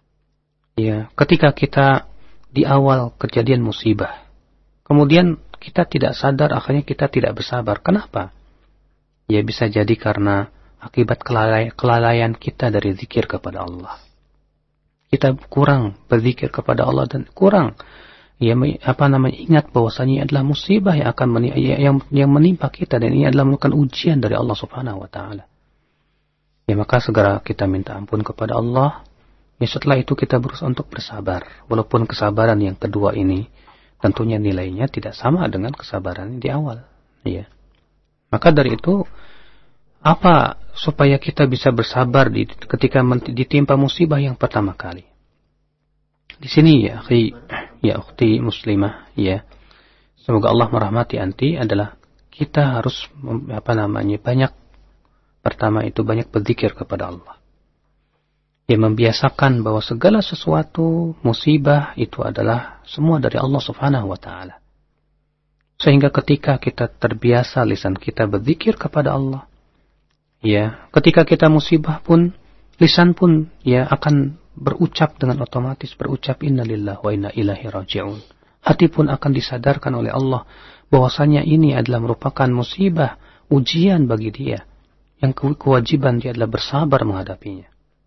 S1: Ya, ketika kita di awal kejadian musibah, kemudian kita tidak sadar, akhirnya kita tidak bersabar. Kenapa? Ya, bisa jadi karena akibat kelalai, kelalaian kita dari zikir kepada Allah. Kita kurang berzikir kepada Allah dan kurang ya apa namanya ingat bahwasanya adalah musibah yang akan menimpa, yang yang menimpa kita, dan ini adalah merupakan ujian dari Allah Subhanahu wa taala. Ya, maka segera kita minta ampun kepada Allah. Ya, setelah itu kita berusaha untuk bersabar. Walaupun kesabaran yang kedua ini tentunya nilainya tidak sama dengan kesabaran di awal. Ya. Maka dari itu, apa supaya kita bisa bersabar di, ketika ditimpa musibah yang pertama kali. Di sini ya, akhi, ya ukhti muslimah, ya. Semoga Allah merahmati anti adalah kita harus apa namanya banyak pertama itu banyak berzikir kepada Allah. Ya, membiasakan bahwa segala sesuatu musibah itu adalah semua dari Allah Subhanahu wa taala. Sehingga ketika kita terbiasa lisan kita berzikir kepada Allah, ya, ketika kita musibah pun lisan pun ya akan berucap dengan otomatis berucap innalillahi wa inna ilaihi raji'un. Hati pun akan disadarkan oleh Allah bahwasanya ini adalah merupakan musibah, ujian bagi dia, yang kewajiban dia adalah bersabar menghadapinya.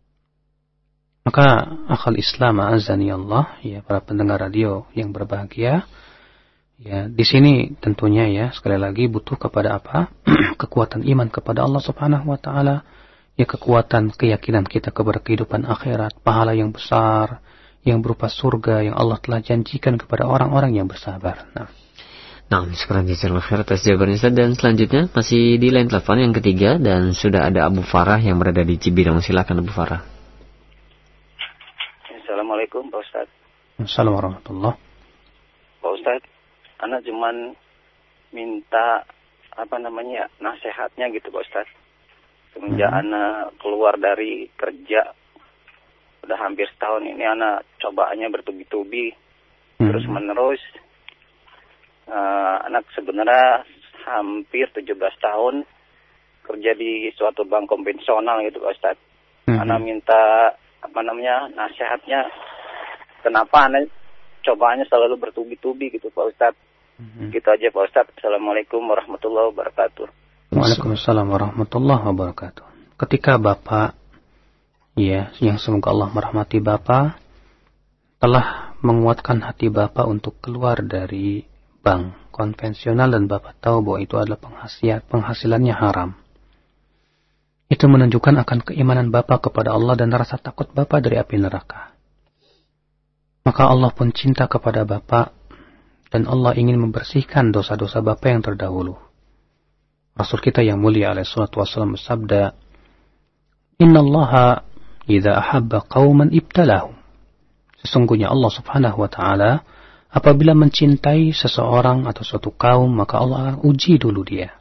S1: Maka akhal Islam azani Allah, ya para pendengar radio yang berbahagia, ya di sini tentunya ya sekali lagi butuh kepada apa? Kekuatan iman kepada Allah Subhanahu wa taala, ya kekuatan keyakinan kita kepada kehidupan akhirat, pahala yang besar yang berupa surga yang Allah telah janjikan kepada orang-orang yang bersabar. Nah,
S2: Nah, sekarang jazakallahu khair atas jawabannya Ustaz. Dan selanjutnya masih di line telepon yang ketiga dan sudah ada Abu Farah yang berada di Cibinong. Silakan Abu Farah.
S5: Assalamualaikum Pak Ustaz.
S1: Assalamualaikum warahmatullahi.
S5: Pak Ustaz, anak cuman minta apa namanya nasihatnya gitu Pak Ustaz. Semenjak hmm. anak keluar dari kerja udah hampir setahun ini, anak cobaannya bertubi-tubi hmm. terus menerus. Uh, anak sebenarnya hampir tujuh belas tahun kerja di suatu bank konvensional gitu Pak Ustaz. Hmm. Anak minta apa namanya nasihatnya, kenapa anak cobaannya selalu bertubi-tubi gitu Pak Ustaz. Hmm. Gitu aja Pak Ustaz. Assalamualaikum warahmatullahi wabarakatuh.
S1: Waalaikumsalam warahmatullahi wabarakatuh. Ketika Bapak, ya, yang semoga Allah merahmati Bapak, telah menguatkan hati Bapak untuk keluar dari bank konvensional dan Bapak tahu bahwa itu adalah penghasilan, penghasilannya haram, itu menunjukkan akan keimanan Bapak kepada Allah dan rasa takut Bapak dari api neraka. Maka Allah pun cinta kepada Bapak dan Allah ingin membersihkan dosa-dosa Bapak yang terdahulu. Rasul kita yang mulia alaihi salatu wassalam bersabda, "Innallaha idza ahabba qauman ibtalahum." Sesungguhnya Allah Subhanahu wa taala apabila mencintai seseorang atau suatu kaum, maka Allah akan uji dulu dia.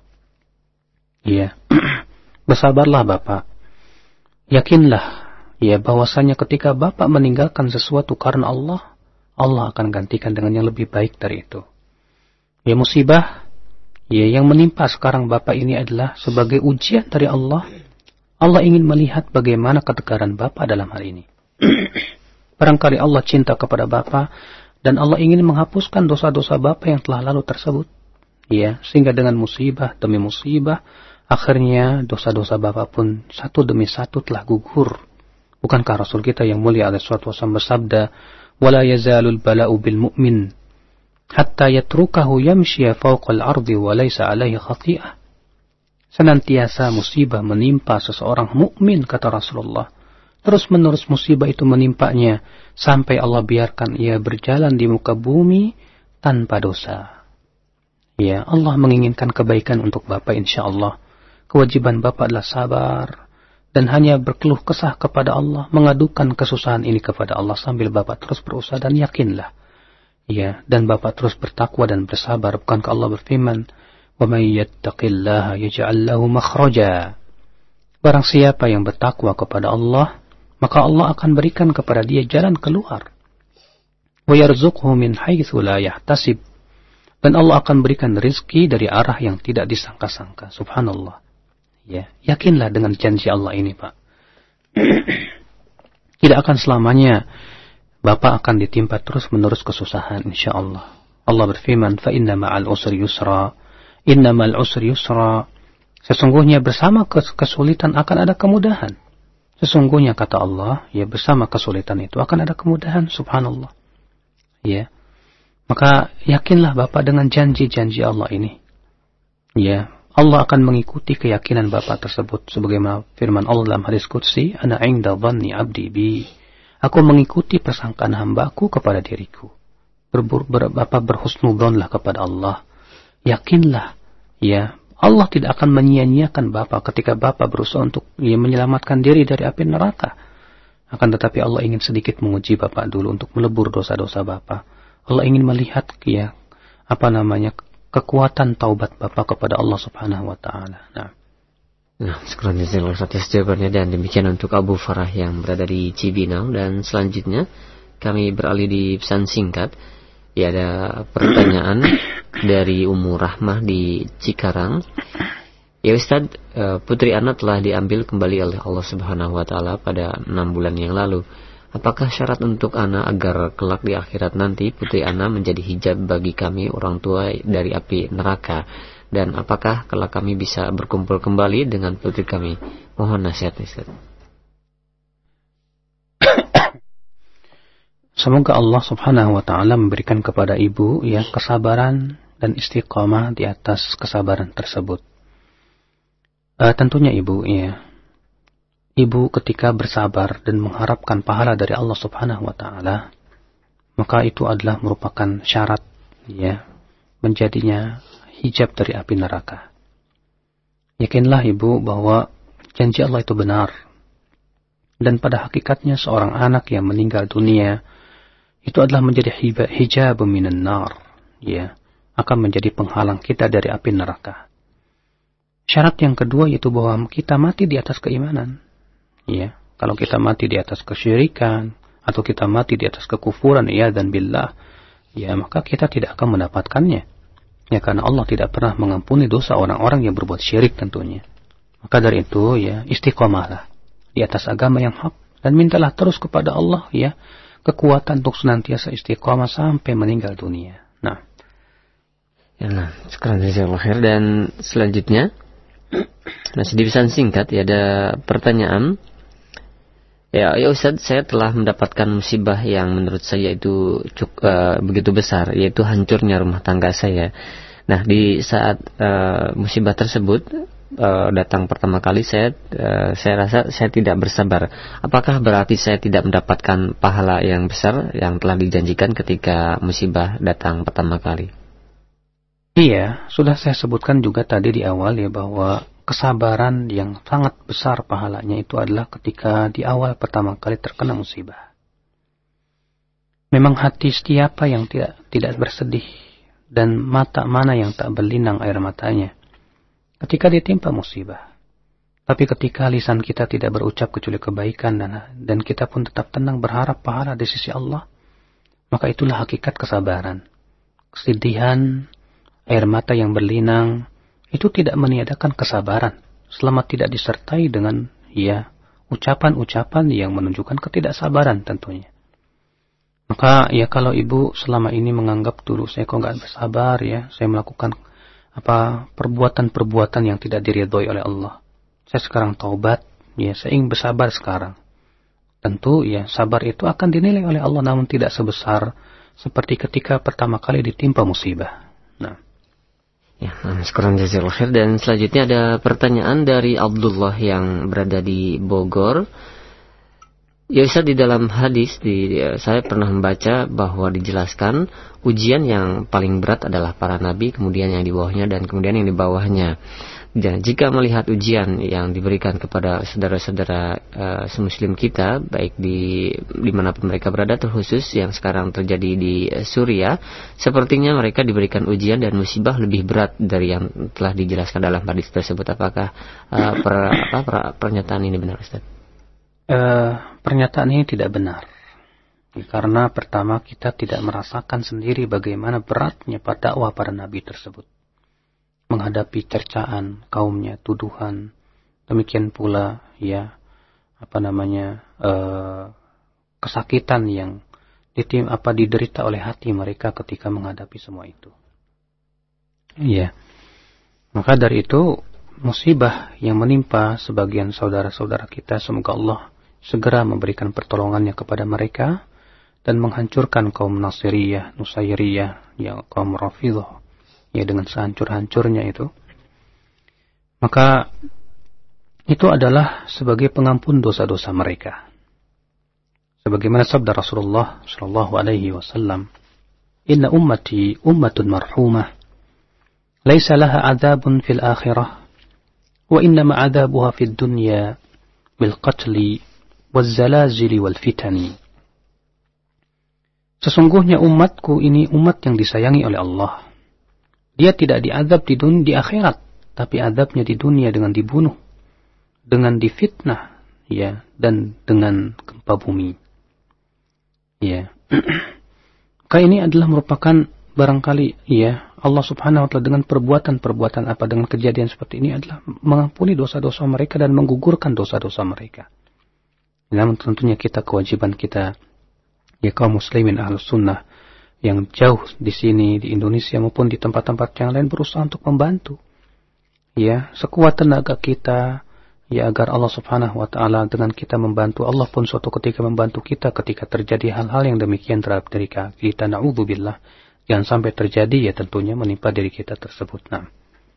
S1: Ya, bersabarlah Bapak. Yakinlah, ya, bahwasanya ketika Bapak meninggalkan sesuatu karena Allah, Allah akan gantikan dengan yang lebih baik dari itu. Ya, musibah, ya, yang menimpa sekarang Bapak ini adalah sebagai ujian dari Allah. Allah ingin melihat bagaimana ketegaran Bapak dalam hal ini. Barangkali Allah cinta kepada Bapak, dan Allah ingin menghapuskan dosa-dosa Bapak yang telah lalu tersebut. Ya, sehingga dengan musibah demi musibah, akhirnya dosa-dosa Bapak pun satu demi satu telah gugur. Bukankah Rasul kita yang mulia alaihi salatu wasallam bersabda, "Wala yazalul bala'u bil mu'min hatta yatrukahu yamshi fawqal ardi wa laysa alaihi khati'ah." Senantiasa musibah menimpa seseorang mukmin, kata Rasulullah. Terus-menerus musibah itu menimpanya sampai Allah biarkan ia berjalan di muka bumi tanpa dosa. Ya, Allah menginginkan kebaikan untuk Bapak insyaallah. Kewajiban Bapak adalah sabar dan hanya berkeluh kesah kepada Allah, mengadukan kesusahan ini kepada Allah sambil Bapak terus berusaha dan yakinlah. Ya, dan Bapak terus bertakwa dan bersabar. Bukankah Allah berfirman, "Wa may yattaqillaha yaj'al lahu makhraja." Barang siapa yang bertakwa kepada Allah, maka Allah akan berikan kepada dia jalan keluar. Wa yarzuqhu min haitsu la yahtasib. Dan Allah akan berikan rezeki dari arah yang tidak disangka-sangka. Subhanallah. Ya, yakinlah dengan janji Allah ini, Pak. Tidak akan selamanya Bapak akan ditimpa terus-menerus kesusahan, insyaallah. Allah berfirman, "Fa inna ma'al usri yusra." Innamal usri yusra. Sesungguhnya bersama kesulitan akan ada kemudahan. Sesungguhnya kata Allah, ya, bersama kesulitan itu akan ada kemudahan. Subhanallah. Ya. Maka yakinlah Bapak dengan janji-janji Allah ini. Ya, Allah akan mengikuti keyakinan Bapak tersebut sebagaimana firman Allah dalam hadis qudsi, "Ana 'inda dhanni 'abdi bi." Aku mengikuti persangkaan hambaku kepada diriku. Ber, ber, Bapak berhusnudzonlah kepada Allah. Yakinlah, ya, Allah tidak akan menyia-nyiakan Bapak ketika Bapak berusaha untuk ya, menyelamatkan diri dari api neraka. Akan tetapi Allah ingin sedikit menguji Bapak dulu untuk melebur dosa-dosa Bapak. Allah ingin melihat ya apa namanya kekuatan taubat Bapak kepada Allah Subhanahu wa taala. Nah,
S2: Nah, sekarang jazakallahu atas jawabannya, dan demikian untuk Abu Farah yang berada di Cibinong. Dan selanjutnya kami beralih di pesan singkat. Ya, ada pertanyaan dari Ummu Rahmah di Cikarang. Ya Ustaz, putri Ana telah diambil kembali oleh Allah Subhanahu wa taala pada enam bulan yang lalu. Apakah syarat untuk Ana agar kelak di akhirat nanti putri Ana menjadi hijab bagi kami orang tua dari api neraka? Dan apakah kelak kami bisa berkumpul kembali dengan putri kami? Mohon nasihat Ustaz.
S1: Semoga Allah Subhanahu wa taala memberikan kepada ibu ya kesabaran dan istiqamah di atas kesabaran tersebut. Uh, tentunya ibu ya. Ibu ketika bersabar dan mengharapkan pahala dari Allah Subhanahu wa taala, maka itu adalah merupakan syarat ya menjadinya hijab dari api neraka. Yakinlah ibu bahwa janji Allah itu benar. Dan pada hakikatnya seorang anak yang meninggal dunia itu adalah menjadi hijab minan nar, ya, akan menjadi penghalang kita dari api neraka. Syarat yang kedua yaitu bahwa kita mati di atas keimanan. Ya, kalau kita mati di atas kesyirikan atau kita mati di atas kekufuran ya dan billah, ya maka kita tidak akan mendapatkannya. Ya, karena Allah tidak pernah mengampuni dosa orang-orang yang berbuat syirik tentunya. Maka dari itu ya istiqomahlah di atas agama yang hak dan mintalah terus kepada Allah ya kekuatan untuk senantiasa istiqamah sampai meninggal dunia. Nah,
S2: ya, nah sekarang jazakallahu khair. Dan selanjutnya, nah di pesan singkat ya ada pertanyaan. Ya, ya Ustaz, saya telah mendapatkan musibah yang menurut saya itu cukup uh, begitu besar, yaitu hancurnya rumah tangga saya. Nah, di saat uh, musibah tersebut Uh, datang pertama kali, saya uh, saya rasa saya tidak bersabar. Apakah berarti saya tidak mendapatkan pahala yang besar yang telah dijanjikan ketika musibah datang pertama kali?
S1: Iya, sudah saya sebutkan juga tadi di awal ya bahwa kesabaran yang sangat besar pahalanya itu adalah ketika di awal pertama kali terkena musibah. Memang hati siapa yang tidak tidak bersedih dan mata mana yang tak berlinang air matanya ketika ditimpa musibah. Tapi ketika lisan kita tidak berucap kecuali kebaikan dan, dan kita pun tetap tenang berharap pahala di sisi Allah, maka itulah hakikat kesabaran. Kesedihan, air mata yang berlinang, itu tidak meniadakan kesabaran selama tidak disertai dengan ya ucapan-ucapan yang menunjukkan ketidaksabaran tentunya. Maka ya kalau ibu selama ini menganggap dulu saya kok nggak bersabar ya, saya melakukan apa perbuatan-perbuatan yang tidak diridhoi oleh Allah. Saya sekarang taubat, ya saya ingin bersabar sekarang. Tentu ya sabar itu akan dinilai oleh Allah namun tidak sebesar seperti ketika pertama kali ditimpa musibah. Nah,
S2: ya, sekarang jazakallahu khair. Dan selanjutnya ada pertanyaan dari Abdullah yang berada di Bogor. Ya Ustaz, di dalam hadis di, saya pernah membaca bahwa dijelaskan ujian yang paling berat adalah para nabi, kemudian yang di bawahnya, dan kemudian yang di bawahnya. Dan jika melihat ujian yang diberikan kepada saudara-saudara uh, semuslim kita, baik di dimanapun mereka berada, terkhusus yang sekarang terjadi di uh, Suriah, sepertinya mereka diberikan ujian dan musibah lebih berat dari yang telah dijelaskan dalam hadis tersebut. Apakah uh, per, apa, per, pernyataan ini benar Ustaz?
S1: Uh, pernyataan ini tidak benar. Karena pertama kita tidak merasakan sendiri bagaimana beratnya pada dakwah para nabi tersebut. Menghadapi cercaan kaumnya, tuduhan, demikian pula ya apa namanya uh, kesakitan yang ditim, apa diderita oleh hati mereka ketika menghadapi semua itu. Iya. Maka dari itu musibah yang menimpa sebagian saudara-saudara kita, semoga Allah segera memberikan pertolongannya kepada mereka dan menghancurkan kaum Nasiriyah, Nusairiyah, ya kaum Rafidhah, ya dengan sehancur-hancurnya itu. Maka itu adalah sebagai pengampun dosa-dosa mereka. Sebagaimana sabda Rasulullah sallallahu alaihi wasallam, "Inna ummati ummatun marhumah." laisa laha adzabun fil akhirah wa innama adzabuha fid dunya bil qatli waz zalazili wal fitani. Sesungguhnya umatku ini umat yang disayangi oleh Allah. Dia tidak diazab di dunia, di akhirat, tapi azabnya di dunia dengan dibunuh, dengan difitnah, ya, dan dengan gempa bumi. Ya. Maka ini adalah merupakan barangkali, ya, Allah Subhanahu wa taala dengan perbuatan-perbuatan apa, dengan kejadian seperti ini adalah mengampuni dosa-dosa mereka dan menggugurkan dosa-dosa mereka. Namun tentunya kita, kewajiban kita, ya kaum muslimin ahlus sunnah yang jauh di sini di Indonesia maupun di tempat-tempat yang lain, berusaha untuk membantu, ya, sekuat tenaga kita, ya, agar Allah Subhanahu wa taala dengan kita membantu, Allah pun suatu ketika membantu kita ketika terjadi hal-hal yang demikian terhadap diri kita. Na'udzubillah, jangan sampai terjadi, ya, tentunya menimpa diri kita tersebut. Nah.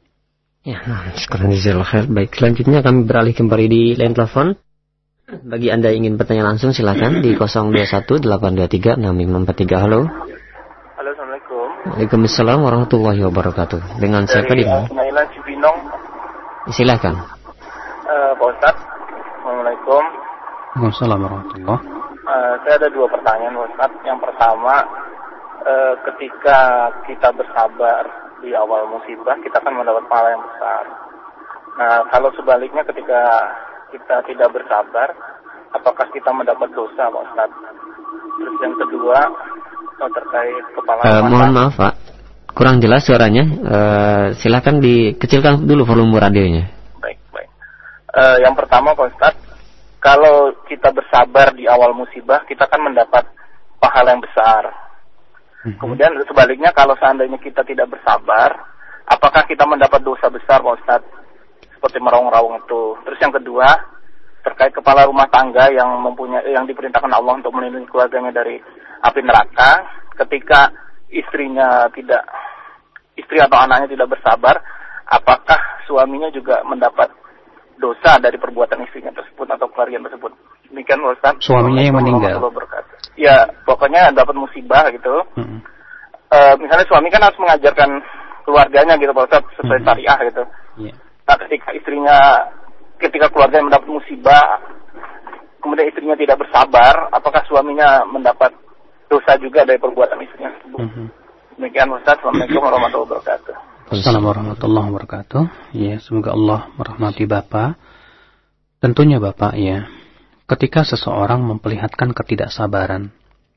S2: Ya, nah, sekarang jazakallahu khair. Baik, selanjutnya kami beralih kembali di line telepon. Bagi Anda yang ingin bertanya langsung silakan di nol dua satu delapan dua tiga enam lima empat tiga. Halo.
S6: Halo, Assalamualaikum.
S2: Waalaikumsalam warahmatullahi wabarakatuh. Dengan siapa di mana?
S6: Naila Cibinong.
S2: Silakan.
S6: Uh, Pak Ustadz, Assalamualaikum.
S1: Waalaikumsalam warahmatullahi.
S6: Uh, saya ada dua pertanyaan, Pak Ustadz. Yang pertama, uh, ketika kita bersabar di awal musibah, kita akan mendapat pahala yang besar. Nah, kalau sebaliknya ketika kita tidak bersabar, apakah kita mendapat dosa, Pak Ustadz? Terus yang kedua, terkait kepala
S2: uh, mohon maaf Pak, kurang jelas suaranya. Uh, silakan dikecilkan dulu volume radionya.
S6: Baik, baik. Uh, yang pertama, Pak Ustadz, kalau kita bersabar di awal musibah, kita akan mendapat pahala yang besar. Mm-hmm. Kemudian sebaliknya, kalau seandainya kita tidak bersabar, apakah kita mendapat dosa besar, Pak Ustadz? Seperti meraung-raung itu. Terus yang kedua, terkait kepala rumah tangga yang mempunyai, yang diperintahkan Allah untuk melindungi keluarganya dari api neraka, ketika istrinya tidak, istri atau anaknya tidak bersabar, apakah suaminya juga mendapat dosa dari perbuatan istrinya tersebut atau keluarga tersebut? Demikian, Ustaz.
S1: Suaminya yang meninggal.
S6: Ya, pokoknya dapat musibah gitu. Hmm. E, misalnya suami kan harus mengajarkan keluarganya gitu, Pak Ustaz, sesuai hmm. syariah gitu. Yeah. Nah, ketika istrinya, ketika keluarga mendapat musibah, kemudian istrinya tidak bersabar, apakah suaminya mendapat dosa juga dari perbuatan istrinya tersebut? Mm-hmm. Demikian, Ustaz. Assalamualaikum warahmatullahi wabarakatuh.
S1: Assalamualaikum warahmatullahi wabarakatuh. Ya, semoga Allah merahmati Bapak. Tentunya Bapak, ya, ketika seseorang memperlihatkan ketidaksabaran,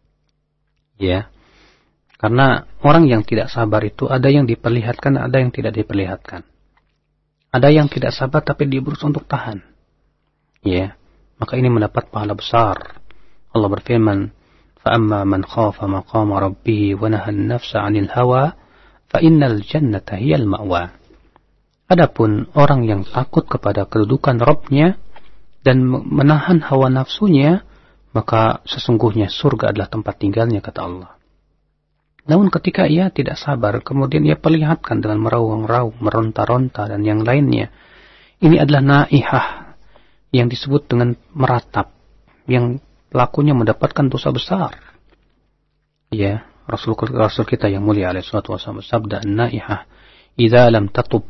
S1: ya, karena orang yang tidak sabar itu ada yang diperlihatkan, ada yang tidak diperlihatkan. Ada yang tidak sabar tapi dia berusaha untuk tahan. Ya, maka ini mendapat pahala besar. Allah berfirman, فَأَمَّا مَنْ خَافَ مَقَامَ رَبِّهِ وَنَهَى النَّفْسَ عَنِ الْهَوَى فَإِنَّ الْجَنَّةَ هِيَ الْمَأْوَى. Adapun orang yang takut kepada kedudukan Rabb-nya dan menahan hawa nafsunya, maka sesungguhnya surga adalah tempat tinggalnya, kata Allah. Namun ketika ia tidak sabar, kemudian ia perlihatkan dengan meraung-raung, meronta-ronta, dan yang lainnya. Ini adalah naihah, yang disebut dengan meratap, yang pelakunya mendapatkan dosa besar. Ya, Rasul, Rasul kita yang mulia alaihi salatu wasallam sabda, naihah, idza lam tatub.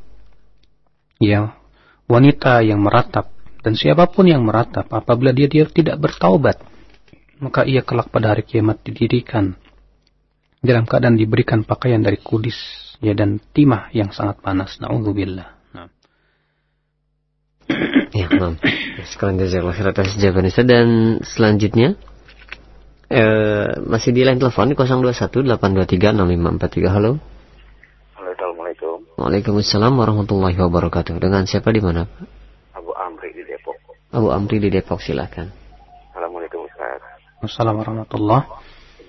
S1: Ya, wanita yang meratap, dan siapapun yang meratap, apabila dia, dia tidak bertaubat, maka ia kelak pada hari kiamat didirikan dalam keadaan diberikan pakaian dari kudis, ya, dan timah yang sangat panas. Na'udzubillah. Nah.
S2: Ya, maaf. Sekarang jazakallahu khairan atas jawaban Ustaz. Dan selanjutnya eh, masih di line telepon di nol dua satu delapan dua tiga enam lima empat tiga. Halo.
S7: Halo, Assalamualaikum.
S2: Waalaikumsalam warahmatullahi wabarakatuh. Dengan siapa di mana?
S7: Abu Amri di Depok.
S2: Abu Amri di Depok, silakan.
S7: Assalamualaikum, Ustaz.
S1: Assalamualaikum warahmatullahi wabarakatuh.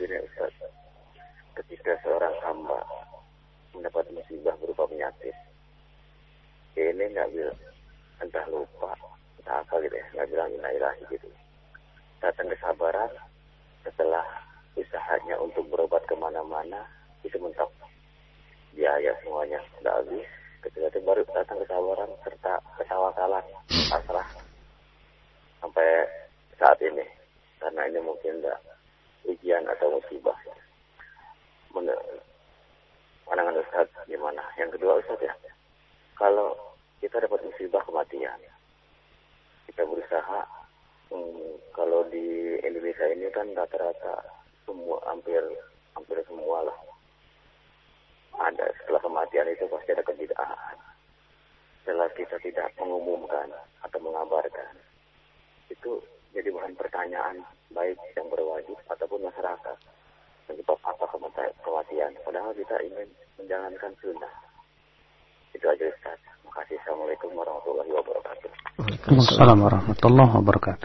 S7: Ketika seorang hamba mendapat musibah berupa penyakit, ini nggak bilang, entah lupa, entah apa gitu ya, nggak bilang innalillahi gitu. Datang kesabaran setelah usahanya untuk berobat kemana-mana, itu mentok biaya semuanya udah habis. Ketika itu baru datang kesabaran serta ketawakalan, pasrah sampai saat ini, karena ini mungkin udah ujian atau musibah. Pandangan Ustaz gimana? Yang kedua Ustaz ya, kalau kita dapat musibah kematian, kita berusaha, hmm, kalau di Indonesia ini kan rata-rata semua hampir hampir semua lah ada setelah kematian itu pasti ada kebid'ahan. Setelah kita tidak mengumumkan atau mengabarkan, itu jadi bahan pertanyaan baik yang berwajib ataupun masyarakat. Penyebab apa kematian? Padahal kita ingin menjalankan sunnah. Itu aja Ustaz. Makasih. Assalamualaikum warahmatullahi wabarakatuh.
S1: Waalaikumsalam warahmatullahi wabarakatuh.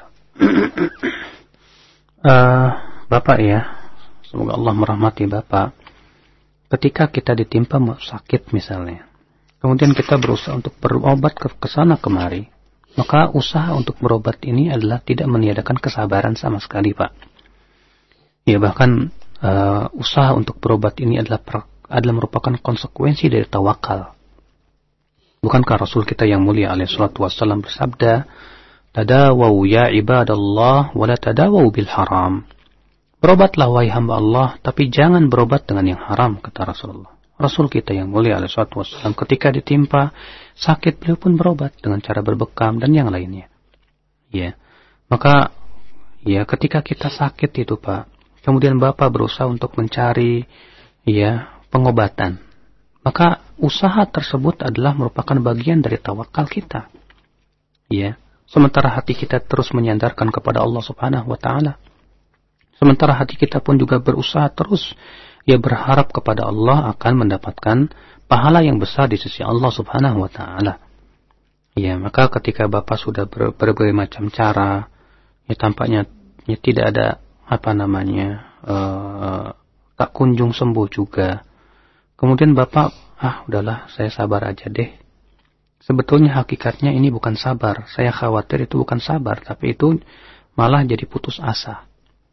S1: uh, Bapak ya, semoga Allah merahmati Bapak. Ketika kita ditimpa sakit misalnya, kemudian kita berusaha untuk berobat ke kesana kemari, maka usaha untuk berobat ini adalah tidak meniadakan kesabaran sama sekali, Pak. Ya, bahkan uh, usaha untuk berobat ini adalah adalah merupakan konsekuensi dari tawakal. Bukankah Rasul kita yang mulia alaihi salatu wassalam bersabda, "Tadawaw ya ibadallah wa la tadawaw bil haram." Berobatlah wahai hamba Allah, tapi jangan berobat dengan yang haram, kata Rasulullah. Rasul kita yang mulia alaihi salatu wassalam ketika ditimpa sakit, beliau pun berobat dengan cara berbekam dan yang lainnya. Ya. Maka ya ketika kita sakit itu, Pak, kemudian Bapak berusaha untuk mencari ya pengobatan, maka usaha tersebut adalah merupakan bagian dari tawakal kita. Ya. Sementara hati kita terus menyandarkan kepada Allah Subhanahu wa taala. Sementara hati kita pun juga berusaha terus ya berharap kepada Allah akan mendapatkan pahala yang besar di sisi Allah Subhanahu wa taala. Ya, maka ketika Bapak sudah ber, berbagai macam cara, ya tampaknya ya tidak ada apa namanya uh, tak kunjung sembuh juga. Kemudian Bapak, ah udahlah saya sabar aja deh. Sebetulnya hakikatnya ini bukan sabar. Saya khawatir itu bukan sabar, tapi itu malah jadi putus asa.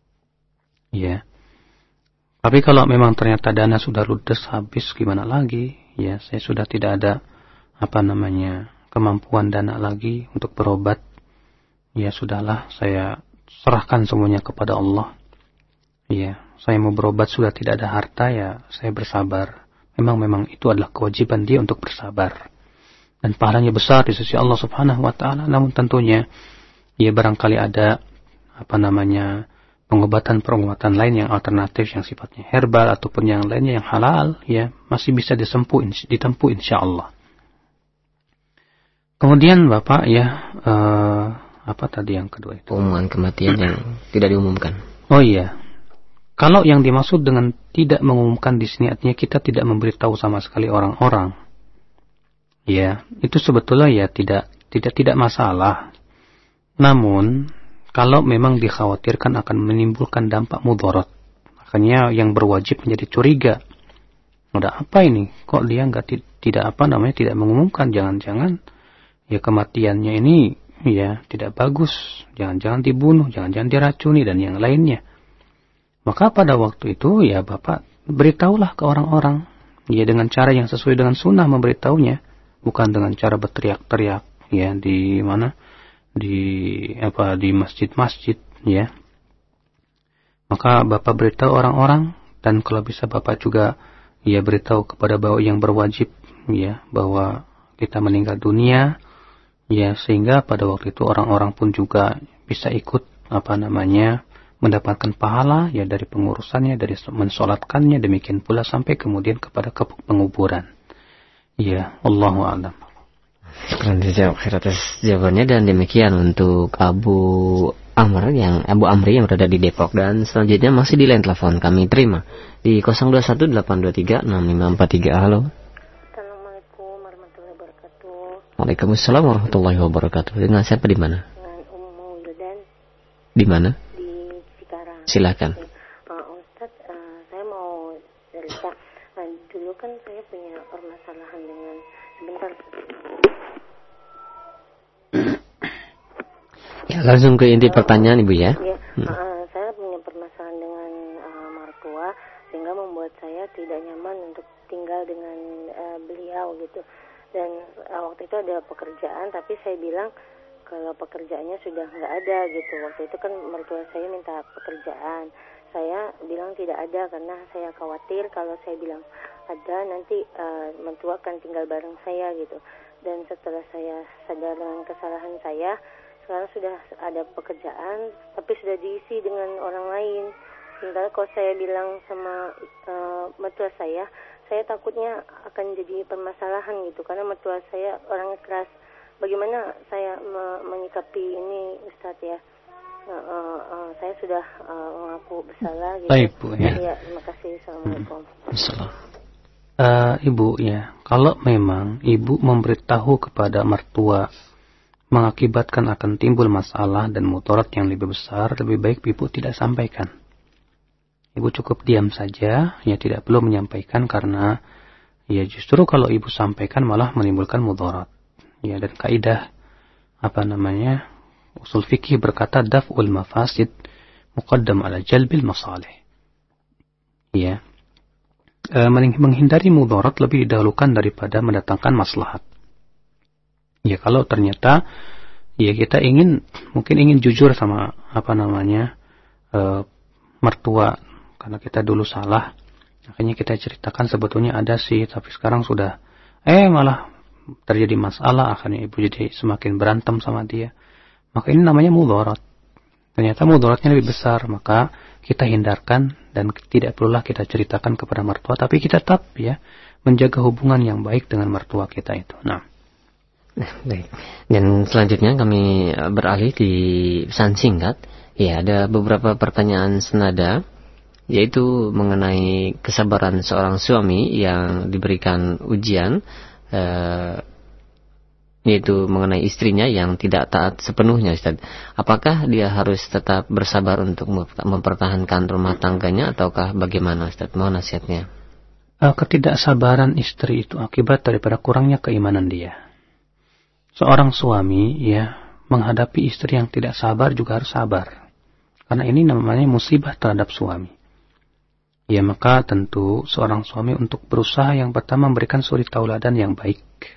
S1: Ya. Tapi kalau memang ternyata dana sudah ludes habis, gimana lagi? Ya, saya sudah tidak ada apa namanya kemampuan dana lagi untuk berobat. Ya sudahlah, saya serahkan semuanya kepada Allah. Ya, saya mau berobat sudah tidak ada harta, ya saya bersabar. Memang memang itu adalah kewajiban dia untuk bersabar. Dan pahalanya besar di sisi Allah Subhanahu wa taala. Namun tentunya ya barangkali ada apa namanya pengobatan-pengobatan lain yang alternatif, yang sifatnya herbal ataupun yang lainnya yang halal, ya masih bisa disempuh, ditempuh insya Allah. Kemudian Bapak ya uh, apa tadi yang kedua itu?
S2: Pengumuman kematian yang tidak diumumkan.
S1: Oh iya, kalau yang dimaksud dengan tidak mengumumkan di sini artinya kita tidak memberitahu sama sekali orang-orang. Ya, itu sebetulnya ya tidak tidak tidak masalah. Namun kalau memang dikhawatirkan akan menimbulkan dampak mudarat, makanya yang berwajib menjadi curiga. Udah apa ini? Kok dia nggak tidak apa namanya tidak mengumumkan? Jangan-jangan ya kematiannya ini ya tidak bagus. Jangan-jangan dibunuh, jangan-jangan diracuni dan yang lainnya. Maka pada waktu itu ya Bapak beritahulah ke orang-orang. Ya dengan cara yang sesuai dengan sunnah memberitahunya, bukan dengan cara berteriak-teriak ya di mana? di apa di masjid-masjid ya. Maka Bapak beritahu orang-orang, dan kalau bisa Bapak juga ya beritahu kepada bahwa yang berwajib ya bahwa kita meninggal dunia ya, sehingga pada waktu itu orang-orang pun juga bisa ikut apa namanya mendapatkan pahala ya dari pengurusannya, dari mensolatkannya, demikian pula sampai kemudian kepada penguburan. Ya, Allahu a'lam.
S2: Sekarang dijawab atas jawabannya, dan demikian untuk Abu Amr yang Abu Amri yang berada di Depok. Dan selanjutnya masih di line telepon kami terima di nol dua satu delapan dua tiga enam lima empat tiga. Halo.
S8: Assalamualaikum warahmatullahi wabarakatuh.
S2: Waalaikumsalam warahmatullahi wabarakatuh. Dengan siapa di mana?
S8: Dengan Ummu Wildan.
S2: Di mana?
S8: Di Cikarang.
S2: Silakan.
S8: Uh, Ustaz, uh, saya mau cerita. Uh, dulu kan saya punya permasalahan dengan sebentar.
S2: Ya, langsung ke inti pertanyaan Ibu ya.
S8: Ya,
S2: hmm.
S8: uh, saya punya permasalahan dengan uh, mertua sehingga membuat saya tidak nyaman untuk tinggal dengan uh, beliau gitu. Dan uh, waktu itu ada pekerjaan, tapi saya bilang kalau pekerjaannya sudah nggak ada gitu. Waktu itu kan mertua saya minta pekerjaan, saya bilang tidak ada karena saya khawatir kalau saya bilang ada nanti uh, mentua akan tinggal bareng saya gitu. Dan setelah saya sadar dengan kesalahan saya, sekarang sudah ada pekerjaan tapi sudah diisi dengan orang lain. Sementara kalau saya bilang sama uh, mertua saya, saya takutnya akan jadi permasalahan gitu karena mertua saya orangnya keras. Bagaimana saya me- menyikapi ini Ustadz ya? Uh, uh, uh, saya sudah uh, mengaku bersalah gitu.
S1: Baik Bu ya.
S8: Ya, terima kasih. Assalamualaikum.
S1: Assalamualaikum. Uh, ibu ya, kalau memang ibu memberitahu kepada mertua mengakibatkan akan timbul masalah dan mudarat yang lebih besar, lebih baik ibu tidak sampaikan. Ibu cukup diam saja, ya tidak perlu menyampaikan karena ya justru kalau ibu sampaikan malah menimbulkan mudarat. Ya, dan kaidah apa namanya usul fikih berkata daf'ul mafasid muqaddam ala jalbil masalih. Ya. E, menghindari mudarat lebih didahulukan daripada mendatangkan maslahat. Ya kalau ternyata ya kita ingin mungkin ingin jujur sama apa namanya e, mertua karena kita dulu salah, akhirnya kita ceritakan sebetulnya ada sih tapi sekarang sudah eh malah terjadi masalah, akhirnya ibu jadi semakin berantem sama dia. Maka ini namanya mudarat. Ternyata mudaratnya lebih besar, maka kita hindarkan dan tidak perlulah kita ceritakan kepada mertua, tapi kita tetap ya menjaga hubungan yang baik dengan mertua kita itu. Nah,
S2: baik. Dan selanjutnya kami beralih di pesan singkat. Ya, ada beberapa pertanyaan senada, yaitu mengenai kesabaran seorang suami yang diberikan ujian, eh, yaitu mengenai istrinya yang tidak taat sepenuhnya, Ustaz. Apakah dia harus tetap bersabar untuk mempertahankan rumah tangganya ataukah bagaimana, Ustaz? Mohon nasihatnya.
S1: Ketidaksabaran istri itu akibat daripada kurangnya keimanan dia. Seorang suami ya menghadapi istri yang tidak sabar juga harus sabar. Karena ini namanya musibah terhadap suami. Ya maka tentu seorang suami untuk berusaha yang pertama memberikan suri tauladan yang baik.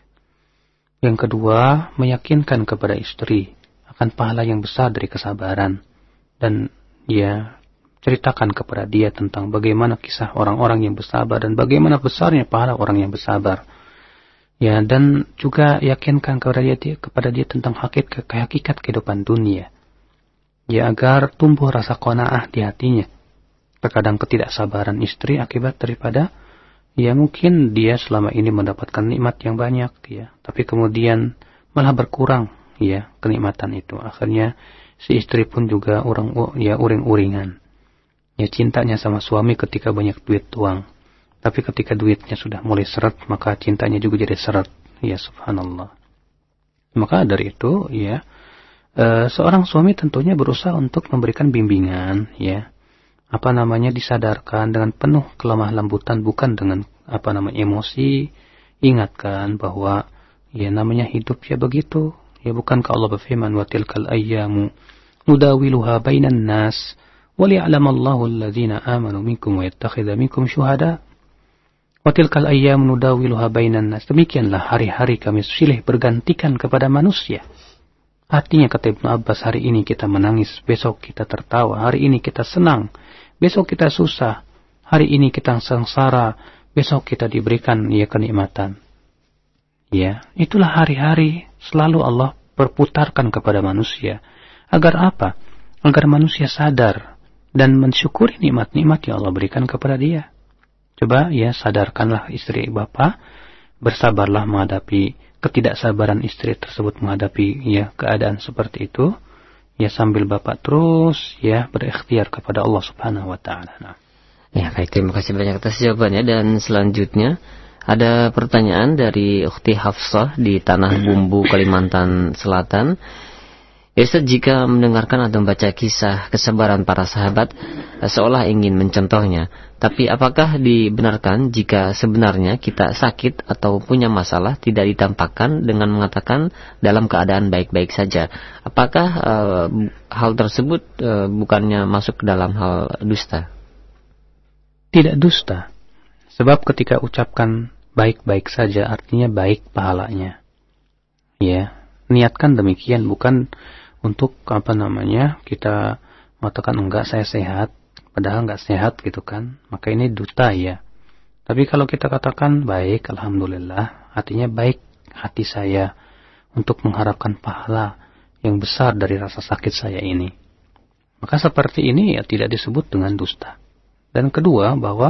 S1: Yang kedua, meyakinkan kepada istri akan pahala yang besar dari kesabaran. Dan ya, ceritakan kepada dia tentang bagaimana kisah orang-orang yang bersabar dan bagaimana besarnya pahala orang yang bersabar. Ya, dan juga yakinkan kepada dia, kepada dia tentang hakikat, hakikat kehidupan dunia. Ya, agar tumbuh rasa qanaah di hatinya. Terkadang ketidaksabaran istri akibat daripada ya mungkin dia selama ini mendapatkan nikmat yang banyak ya, tapi kemudian malah berkurang ya kenikmatan itu. Akhirnya si istri pun juga orang ya uring-uringan. Ya cintanya sama suami ketika banyak duit uang. Tapi ketika duitnya sudah mulai seret, maka cintanya juga jadi seret. Ya subhanallah. Maka dari itu ya e, seorang suami tentunya berusaha untuk memberikan bimbingan ya. Apa namanya disadarkan dengan penuh kelemah lembutan, bukan dengan apa namanya emosi. Ingatkan bahwa ya namanya hidup ya begitu. Ya bukankah Allah berfirman wa tilkal ayyamu nudawiluha bainan nas wa liya'lamallahu alladhina amanu minkum wa yattakhidha minkum syuhada. Wa tilkal ayyamu nudawiluha bainan nas. Demikianlah hari-hari kami silih bergantikan kepada manusia. Artinya kata Ibnu Abbas, hari ini kita menangis, besok kita tertawa, hari ini kita senang, besok kita susah, hari ini kita sengsara, besok kita diberikan ya kenikmatan. Ya, itulah hari-hari selalu Allah berputarkan kepada manusia. Agar apa? Agar manusia sadar dan mensyukuri nikmat-nikmat yang Allah berikan kepada dia. Coba ya sadarkanlah istri bapak, bersabarlah menghadapi ketidaksabaran istri tersebut menghadapi ya keadaan seperti itu. Ya sambil bapak terus ya berikhtiar kepada Allah Subhanahu wa taala. Nah.
S2: Ya, baik, terima kasih banyak atas jawabannya. Dan selanjutnya ada pertanyaan dari Ukhti Hafsah di Tanah Bumbu, Kalimantan Selatan. Ya Ustaz, jika mendengarkan atau membaca kisah kesabaran para sahabat, seolah ingin mencontohnya. Tapi apakah dibenarkan jika sebenarnya kita sakit atau punya masalah tidak ditampakkan dengan mengatakan dalam keadaan baik-baik saja? Apakah uh, hal tersebut uh, bukannya masuk ke dalam hal dusta?
S1: Tidak dusta. Sebab ketika ucapkan baik-baik saja artinya baik pahalanya. Ya, niatkan demikian, bukan untuk apa namanya kita mengatakan enggak saya sehat padahal enggak sehat gitu kan, maka ini dusta ya. Tapi kalau kita katakan baik, alhamdulillah, artinya baik hati saya untuk mengharapkan pahala yang besar dari rasa sakit saya ini. Maka seperti ini ya tidak disebut dengan dusta. Dan kedua, bahwa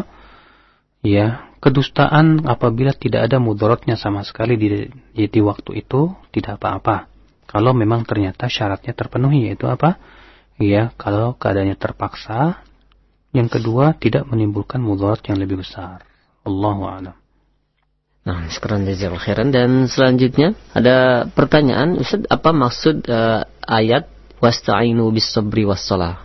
S1: ya kedustaan apabila tidak ada mudaratnya sama sekali di, di, di waktu itu tidak apa-apa. Kalau memang ternyata syaratnya terpenuhi, yaitu apa? Ya, kalau keadaannya terpaksa. Yang kedua, tidak menimbulkan mudarat yang lebih besar. Allahu a'lam.
S2: Nah, sekarang jazakallahu khairan. Dan selanjutnya ada pertanyaan, Ustaz, apa maksud uh, ayat wasta'inu bis-sabri was-shalah?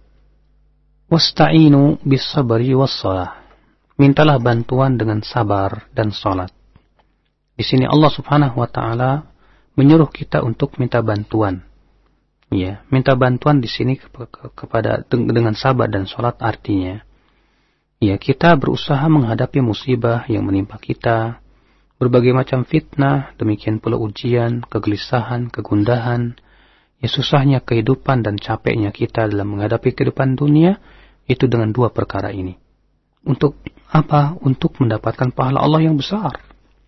S1: Wasta'inu bis-sabri was-shalah. Mintalah bantuan dengan sabar dan salat. Di sini Allah Subhanahu wa taala menyuruh kita untuk minta bantuan. Ya, minta bantuan di sini kepada dengan sabar dan salat artinya ya, kita berusaha menghadapi musibah yang menimpa kita, berbagai macam fitnah, demikian pula ujian, kegelisahan, kegundahan, ya susahnya kehidupan dan capeknya kita dalam menghadapi kehidupan dunia, itu dengan dua perkara ini. Untuk apa? Untuk mendapatkan pahala Allah yang besar.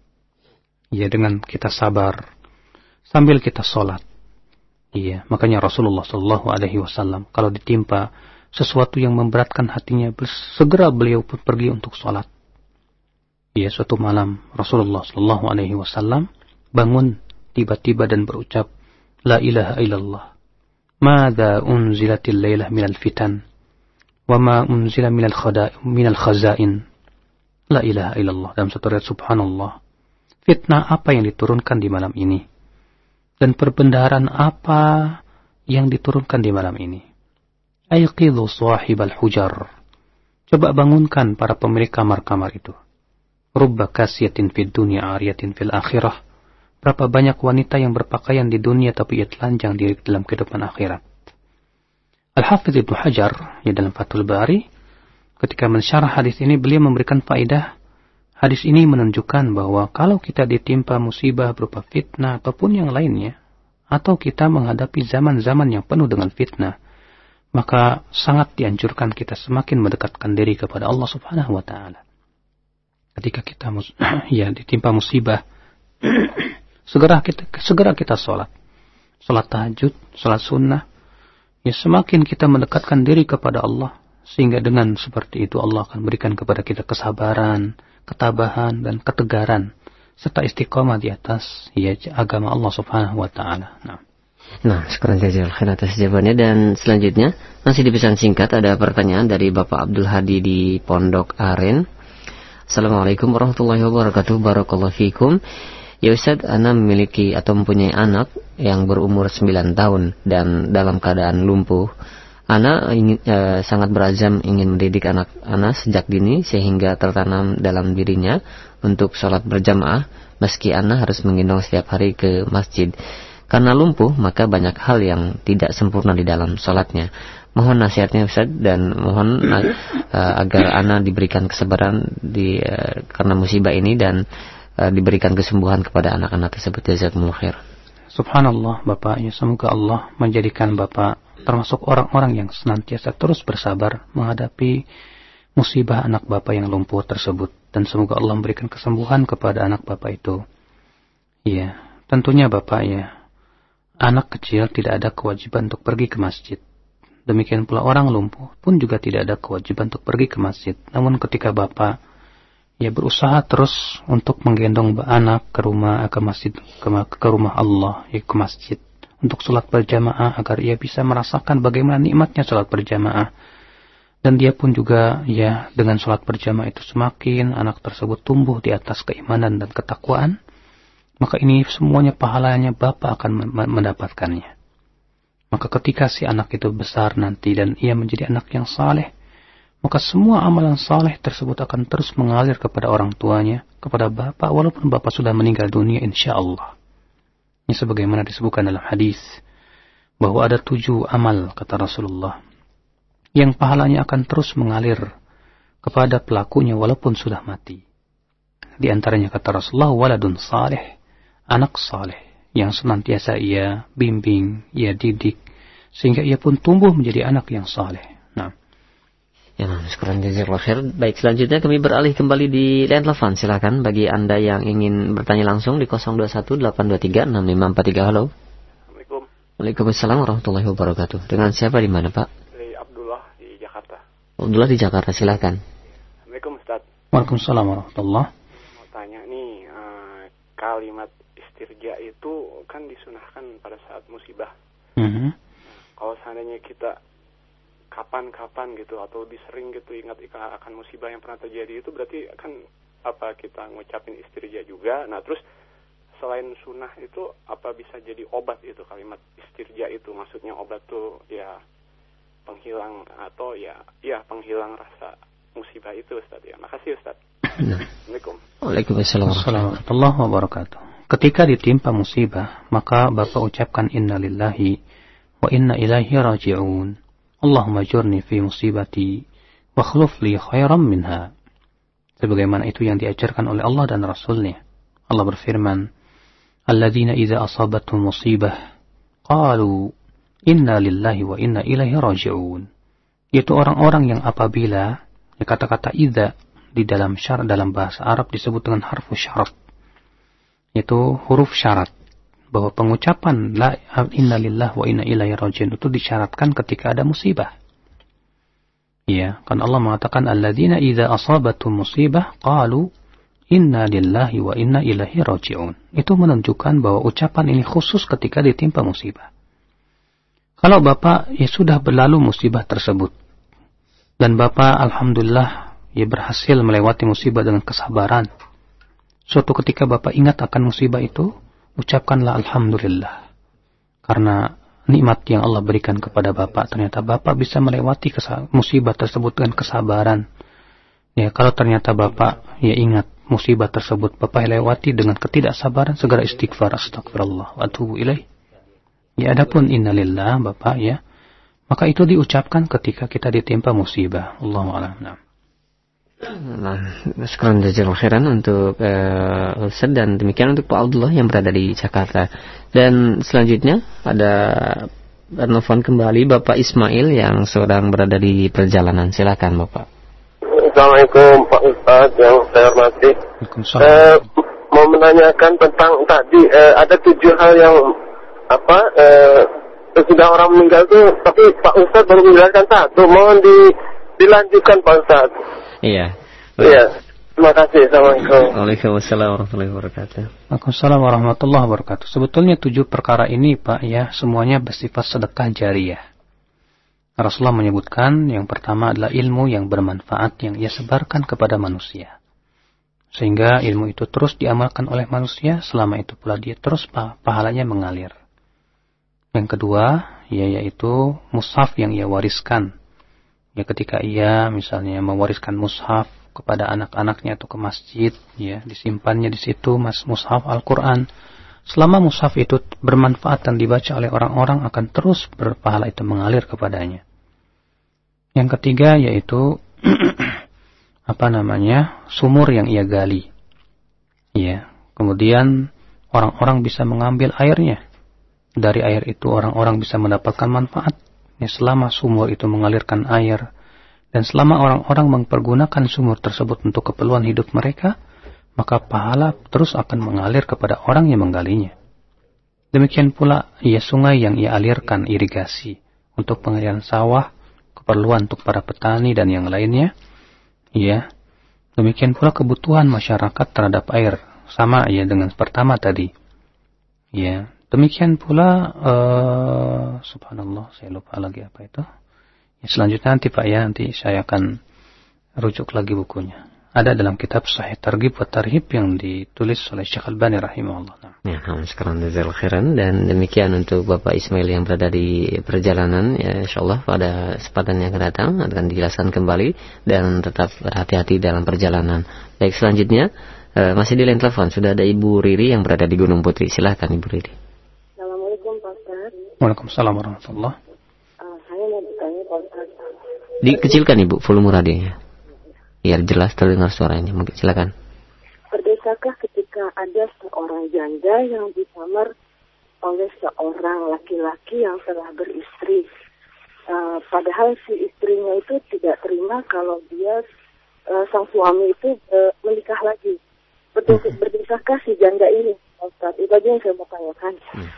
S1: Ya, dengan kita sabar, sambil kita sholat. Iya, makanya Rasulullah Shallallahu Alaihi Wasallam kalau ditimpa sesuatu yang memberatkan hatinya, segera beliau pun pergi untuk sholat. Iya, suatu malam Rasulullah Shallallahu Alaihi Wasallam bangun tiba-tiba dan berucap, La ilaha illallah, Mada unzilatil laylah minal fitan, wa ma unzila minal khada minal khazain. La ilaha illallah. Dalam satu ayat, subhanallah, fitnah apa yang diturunkan di malam ini, dan perbendaharaan apa yang diturunkan di malam ini. Ayqidhu sahibal hujar. Coba bangunkan para pemilik kamar-kamar itu. Rubba kasiyatin fid dunya ariyatin fil akhirah. Berapa banyak wanita yang berpakaian di dunia tapi ia telanjang di dalam kehidupan akhirat. Al-Hafidz Ibnu Hajar ya dalam Fathul Bari ketika mensyarah hadis ini, beliau memberikan faedah. Hadis ini menunjukkan bahwa kalau kita ditimpa musibah berupa fitnah ataupun yang lainnya, atau kita menghadapi zaman-zaman yang penuh dengan fitnah, maka sangat dianjurkan kita semakin mendekatkan diri kepada Allah Subhanahu wa taala. Ketika kita mus- ya ditimpa musibah, segera kita segera kita sholat. Sholat tahajud, sholat sunnah. Ya, semakin kita mendekatkan diri kepada Allah, sehingga dengan seperti itu Allah akan berikan kepada kita kesabaran, ketabahan dan ketegaran serta istiqamah di atas ya agama Allah Subhanahu wa taala. Nah.
S2: Nah, sekarang jazakallahu khairan atas jawabannya. Dan selanjutnya masih di pesan singkat ada pertanyaan dari Bapak Abdul Hadi di Pondok Aren. Assalamualaikum warahmatullahi wabarakatuh. Barakallahu fikum. Ya Ustaz, ana memiliki atau mempunyai anak yang berumur sembilan tahun dan dalam keadaan lumpuh. Ana ingin, e, sangat berazam ingin mendidik anak ana sejak dini sehingga tertanam dalam dirinya untuk sholat berjamaah meski ana harus menggendong setiap hari ke masjid. Karena lumpuh, maka banyak hal yang tidak sempurna di dalam sholatnya. Mohon nasihatnya Ustaz, dan mohon uh, agar ana diberikan kesabaran di, uh, karena musibah ini, dan uh, diberikan kesembuhan kepada anak-anak tersebut. Jazakumullah khair.
S1: Subhanallah Bapak, ya semoga Allah menjadikan Bapak termasuk orang-orang yang senantiasa terus bersabar menghadapi musibah anak Bapak yang lumpuh tersebut. Dan semoga Allah memberikan kesembuhan kepada anak Bapak itu. Ya, tentunya Bapak ya, anak kecil tidak ada kewajiban untuk pergi ke masjid. Demikian pula orang lumpuh pun juga tidak ada kewajiban untuk pergi ke masjid. Namun ketika Bapak ya berusaha terus untuk menggendong anak ke rumah, ke masjid, ke, ke rumah Allah, ya ke masjid, untuk sholat berjamaah agar ia bisa merasakan bagaimana nikmatnya sholat berjamaah. Dan dia pun juga ya dengan sholat berjamaah itu semakin anak tersebut tumbuh di atas keimanan dan ketakwaan, maka ini semuanya pahalanya Bapak akan mendapatkannya. Maka ketika si anak itu besar nanti dan ia menjadi anak yang saleh, maka semua amalan saleh tersebut akan terus mengalir kepada orang tuanya, kepada Bapak, walaupun Bapak sudah meninggal dunia insya Allah. Ini sebagaimana disebutkan dalam hadis bahwa ada tujuh amal, kata Rasulullah, yang pahalanya akan terus mengalir kepada pelakunya walaupun sudah mati. Di antaranya kata Rasulullah, waladun saleh, anak saleh yang senantiasa ia bimbing, ia didik, sehingga ia pun tumbuh menjadi anak yang saleh. Nah,
S2: Ya, syukuran jazakallahu khair. Baik, selanjutnya kami beralih kembali di line telepon. Silakan bagi Anda yang ingin bertanya langsung di nol dua satu delapan dua tiga enam lima empat tiga. Halo.
S9: Assalamualaikum.
S2: Waalaikumsalam warahmatullahi wabarakatuh. Dengan siapa di mana, Pak?
S9: Dari Abdullah di Jakarta.
S2: Abdullah di Jakarta, silakan.
S9: Assalamualaikum Ustaz.
S1: Waalaikumsalam warahmatullahi.
S9: Mau tanya nih, uh, kalimat istirja itu kan disunahkan pada saat musibah.
S1: Mm-hmm.
S9: Nah, kalau seandainya kita kapan-kapan gitu atau lebih sering gitu ingat akan musibah yang pernah terjadi, itu berarti kan apa kita ngucapin istirja juga. Nah terus selain sunnah itu apa bisa jadi obat itu kalimat istirja itu, maksudnya obat tuh ya penghilang atau ya ya penghilang rasa musibah itu Ustaz ya. Makasih Ustaz. Assalamualaikum.
S2: Waalaikumsalam
S1: warahmatullahi wabarakatuh. Ketika ditimpa musibah, maka Bapak ucapkan innalillahi wa inna ilaihi raji'un. Allahumma jurni fi musibati wa khluf li khairan minha. Sebagaimana itu yang diajarkan oleh Allah dan Rasulnya. Allah berfirman, alladzina idza asabatuhum musibah qalu inna lillahi wa inna ilaihi raji'un. Yaitu orang-orang yang apabila ya, kata-kata idza di dalam syarat dalam bahasa Arab disebut dengan harfu syarat. Yaitu huruf syarat. Bahwa pengucapan la inna lillahi wa inna ilaihi raji'un itu disyaratkan ketika ada musibah. Ya, kan Allah mengatakan alladzina idza asabatuhum musibah qalu inna lillahi wa inna ilaihi raji'un. Itu menunjukkan bahwa ucapan ini khusus ketika ditimpa musibah. Kalau Bapak ya sudah berlalu musibah tersebut dan Bapak alhamdulillah ya berhasil melewati musibah dengan kesabaran. Suatu ketika Bapak ingat akan musibah itu, ucapkanlah alhamdulillah. Karena nikmat yang Allah berikan kepada Bapak, ternyata Bapak bisa melewati musibah tersebut dengan kesabaran. Ya, kalau ternyata Bapak ya ingat musibah tersebut Bapak lewati dengan ketidaksabaran, segera istighfar, astagfirullah wa atubu ilaih. Ya, adapun innalillah Bapak ya, maka itu diucapkan ketika kita ditimpa musibah. Allahu a'lam.
S2: Nah, sekarang jazakallahu khairan untuk uh, Ustaz, dan demikian untuk Pak Abdullah yang berada di Jakarta. Dan selanjutnya ada telepon kembali Bapak Ismail yang sedang berada di perjalanan. Silakan Bapak.
S10: Assalamualaikum Pak Ustaz yang saya hormati. Uh, mau menanyakan tentang tadi uh, ada tujuh hal yang apa uh, sudah orang meninggal tuh, tapi Pak Ustaz baru menjelaskan satu. Mohon di, dilanjutkan Pak Ustaz.
S2: Iya.
S10: Iya. Terima kasih. Assalamualaikum.
S2: Waalaikumsalam warahmatullahi wabarakatuh.
S1: Waalaikumsalam warahmatullahi wabarakatuh. Sebetulnya tujuh perkara ini Pak ya, semuanya bersifat sedekah jariyah. Rasulullah menyebutkan yang pertama adalah ilmu yang bermanfaat yang ia sebarkan kepada manusia. Sehingga ilmu itu terus diamalkan oleh manusia, selama itu pula dia terus pahalanya mengalir. Yang kedua, ya, yaitu mushaf yang ia wariskan. Ya, ketika ia misalnya mewariskan mushaf kepada anak-anaknya atau ke masjid, ya, disimpannya di situ mas mushaf Al-Quran. Selama mushaf itu bermanfaat dan dibaca oleh orang-orang, akan terus berpahala itu mengalir kepadanya. Yang ketiga yaitu apa namanya sumur yang ia gali, ya, kemudian orang-orang bisa mengambil airnya. Dari air itu orang-orang bisa mendapatkan manfaat. Ya, selama sumur itu mengalirkan air dan selama orang-orang mempergunakan sumur tersebut untuk keperluan hidup mereka, maka pahala terus akan mengalir kepada orang yang menggalinya. Demikian pula ya sungai yang ia alirkan irigasi untuk pengairan sawah, keperluan untuk para petani dan yang lainnya. Ya, demikian pula kebutuhan masyarakat terhadap air, sama ya dengan pertama tadi. Ya. Demikian pula, uh, subhanallah, saya lupa lagi apa itu. Ya, selanjutnya nanti Pak ya, nanti saya akan rujuk lagi bukunya. Ada dalam kitab Sahih Targhib wa Tarhib yang ditulis oleh Syekh Albani rahimahullah.
S2: Ya, sekarang jazakallahu khairan, dan demikian untuk Bapak Ismail yang berada di perjalanan. Ya, insyaallah pada kesempatan yang akan datang akan dijelaskan kembali dan tetap berhati-hati dalam perjalanan. Baik, selanjutnya uh, masih di line telepon sudah ada Ibu Riri yang berada di Gunung Putri. Silakan Ibu Riri.
S1: Waalaikumsalam warahmatullahi wabarakatuh.
S8: Uh, saya mau bertanya Pak Ustaz.
S2: Dikecilkan Ibu volume radionya, biar jelas terdengar suaranya. Mungkin silakan.
S8: Berdosakah ketika ada seorang janda yang dilamar oleh seorang laki-laki yang telah beristri,
S11: Uh, padahal si istrinya itu tidak terima kalau dia uh, sang suami itu uh, menikah lagi. Betul, berdosakah si janda ini, Ustaz? Itu aja yang saya mau tanyakan.
S2: Hmm.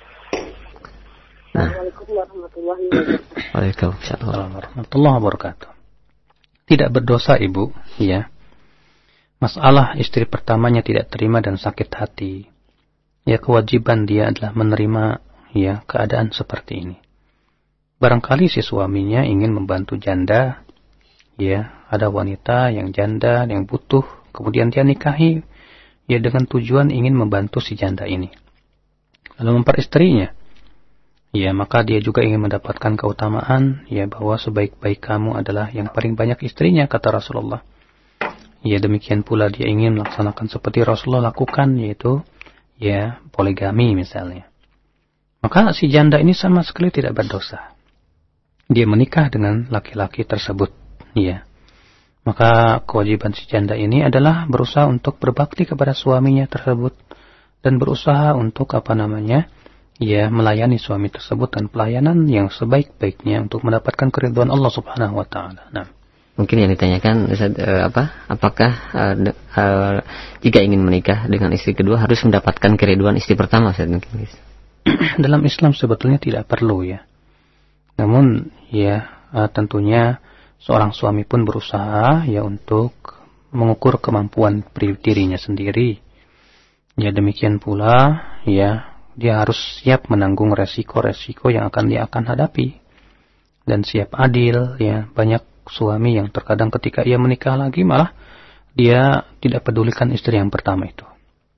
S11: Assalamualaikum warahmatullahi wabarakatuh.
S2: Waalaikumsalam
S1: warahmatullahi wabarakatuh. Tidak berdosa ibu, ya. Masalah istri pertamanya tidak terima dan sakit hati. Ya, kewajiban dia adalah menerima ya keadaan seperti ini. Barangkali si suaminya ingin membantu janda, ya, ada wanita yang janda yang butuh, kemudian dia nikahi, ya dengan tujuan ingin membantu si janda ini. Lalu memperistrinya, ya maka dia juga ingin mendapatkan keutamaan, ya bahwa sebaik-baik kamu adalah yang paling banyak istrinya, kata Rasulullah. Ya demikian pula dia ingin melaksanakan seperti Rasulullah lakukan, yaitu ya poligami misalnya. Maka si janda ini sama sekali tidak berdosa. Dia menikah dengan laki-laki tersebut, ya. Maka kewajiban si janda ini adalah berusaha untuk berbakti kepada suaminya tersebut dan berusaha untuk apa namanya, ya melayani suami tersebut dan pelayanan yang sebaik-baiknya untuk mendapatkan keridhaan Allah Subhanahu Wa Taala. Nah,
S2: mungkin yang ditanyakan Ustaz, uh, apa? Apakah uh, uh, jika ingin menikah dengan istri kedua harus mendapatkan keridhaan istri pertama, Ustaz? Mungkin.
S1: Dalam Islam sebetulnya tidak perlu ya. Namun ya uh, tentunya seorang suami pun berusaha ya untuk mengukur kemampuan dirinya sendiri. Ya demikian pula ya dia harus siap menanggung resiko-resiko yang akan dia akan hadapi dan siap adil ya. Banyak suami yang terkadang ketika ia menikah lagi malah dia tidak pedulikan istri yang pertama itu.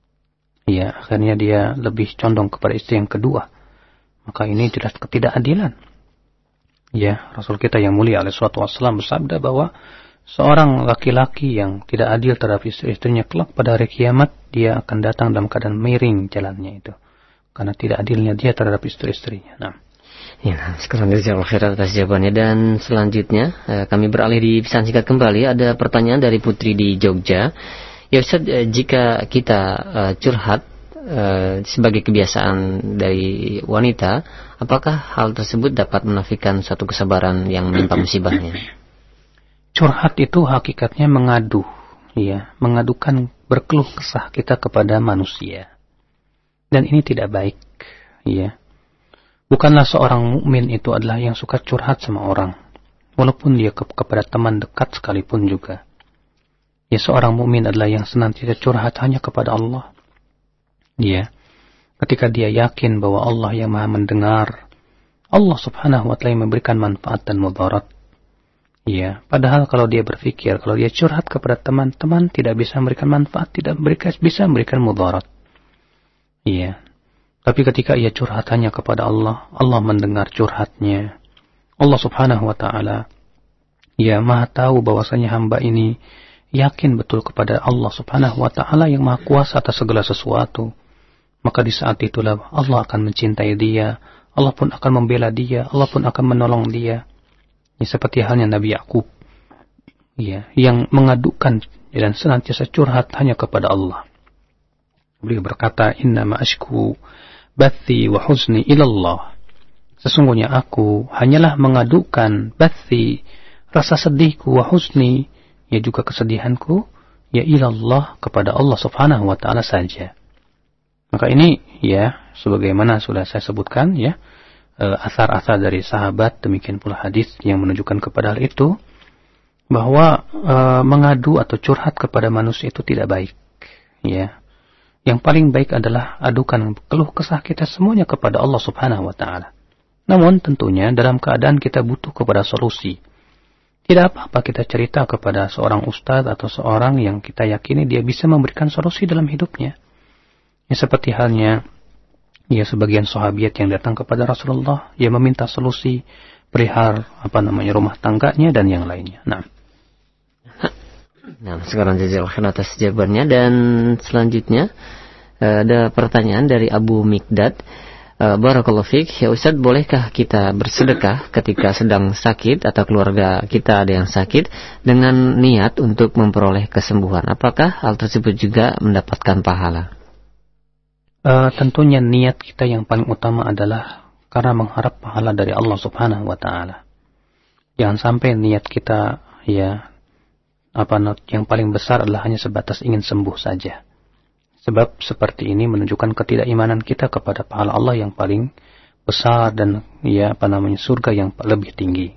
S1: Ya akhirnya dia lebih condong kepada istri yang kedua. Maka ini jelas ketidakadilan. Ya, Rasul kita yang mulia alaihi salatu wassalam bersabda bahwa seorang laki-laki yang tidak adil terhadap istri-istrinya kelak pada hari kiamat, dia akan datang dalam keadaan miring jalannya itu. Karena tidak adilnya dia terhadap istri-istrinya. Nah.
S2: Ya, sekarang jazakallahu khairan atas jawabannya. Dan selanjutnya eh, kami beralih di pesan singkat kembali. Ada pertanyaan dari Putri di Jogja. Ya Ustaz, eh, jika kita eh, curhat Uh, sebagai kebiasaan dari wanita, apakah hal tersebut dapat menafikan suatu kesabaran yang menimpa musibahnya?
S1: Curhat itu hakikatnya mengadu, ya, mengadukan berkeluh kesah kita kepada manusia, dan ini tidak baik, ya. Bukanlah seorang mukmin itu adalah yang suka curhat sama orang, walaupun dia ke- kepada teman dekat sekalipun juga. Ya, seorang mukmin adalah yang senantiasa curhat hanya kepada Allah. Dia, ketika dia yakin bahwa Allah yang maha mendengar, Allah subhanahu wa ta'ala memberikan manfaat dan mudarat. Ya, padahal kalau dia berpikir, kalau dia curhat kepada teman-teman tidak bisa memberikan manfaat, tidak bisa memberikan mudarat. Iya. Tapi ketika ia curhat hanya kepada Allah, Allah mendengar curhatnya. Allah subhanahu wa ta'ala, ya maha tahu bahwasanya hamba ini yakin betul kepada Allah subhanahu wa ta'ala yang maha kuasa atas segala sesuatu. Maka di saat itulah Allah akan mencintai dia, Allah pun akan membela dia, Allah pun akan menolong dia. Ya, seperti halnya Nabi Yakub, ya, yang mengadukan dan senantiasa curhat hanya kepada Allah. Beliau berkata, Innama ashku bathi wa huzni ilallah. Sesungguhnya aku hanyalah mengadukan bathi, rasa sedihku, wa huzni, ya juga kesedihanku, ya ilallah, kepada Allah subhanahu wa ta'ala saja. Maka ini ya sebagaimana sudah saya sebutkan ya e, asar-asar dari sahabat, demikian pula hadis yang menunjukkan kepada hal itu, bahwa e, mengadu atau curhat kepada manusia itu tidak baik ya. Yang paling baik adalah adukan keluh kesah kita semuanya kepada Allah subhanahu wa ta'ala. Namun tentunya dalam keadaan kita butuh kepada solusi. Tidak apa-apa kita cerita kepada seorang ustadz atau seorang yang kita yakini dia bisa memberikan solusi dalam hidupnya. Ya, seperti halnya ya sebagian sahabiat yang datang kepada Rasulullah, ia meminta solusi perihal apa namanya rumah tangganya dan yang lainnya. Nah,
S2: nah sekarang jazakallahu atas jawabannya. Dan selanjutnya ada pertanyaan dari Abu Mikdad. Barakallahu fiik, ya Ustaz, bolehkah kita bersedekah ketika sedang sakit atau keluarga kita ada yang sakit dengan niat untuk memperoleh kesembuhan? Apakah hal tersebut juga mendapatkan pahala?
S1: Uh, tentunya niat kita yang paling utama adalah karena mengharap pahala dari Allah subhanahu wa ta'ala. Jangan sampai niat kita ya apa yang paling besar adalah hanya sebatas ingin sembuh saja. Sebab seperti ini menunjukkan ketidakimanan kita kepada pahala Allah yang paling besar dan ya apa namanya surga yang lebih tinggi.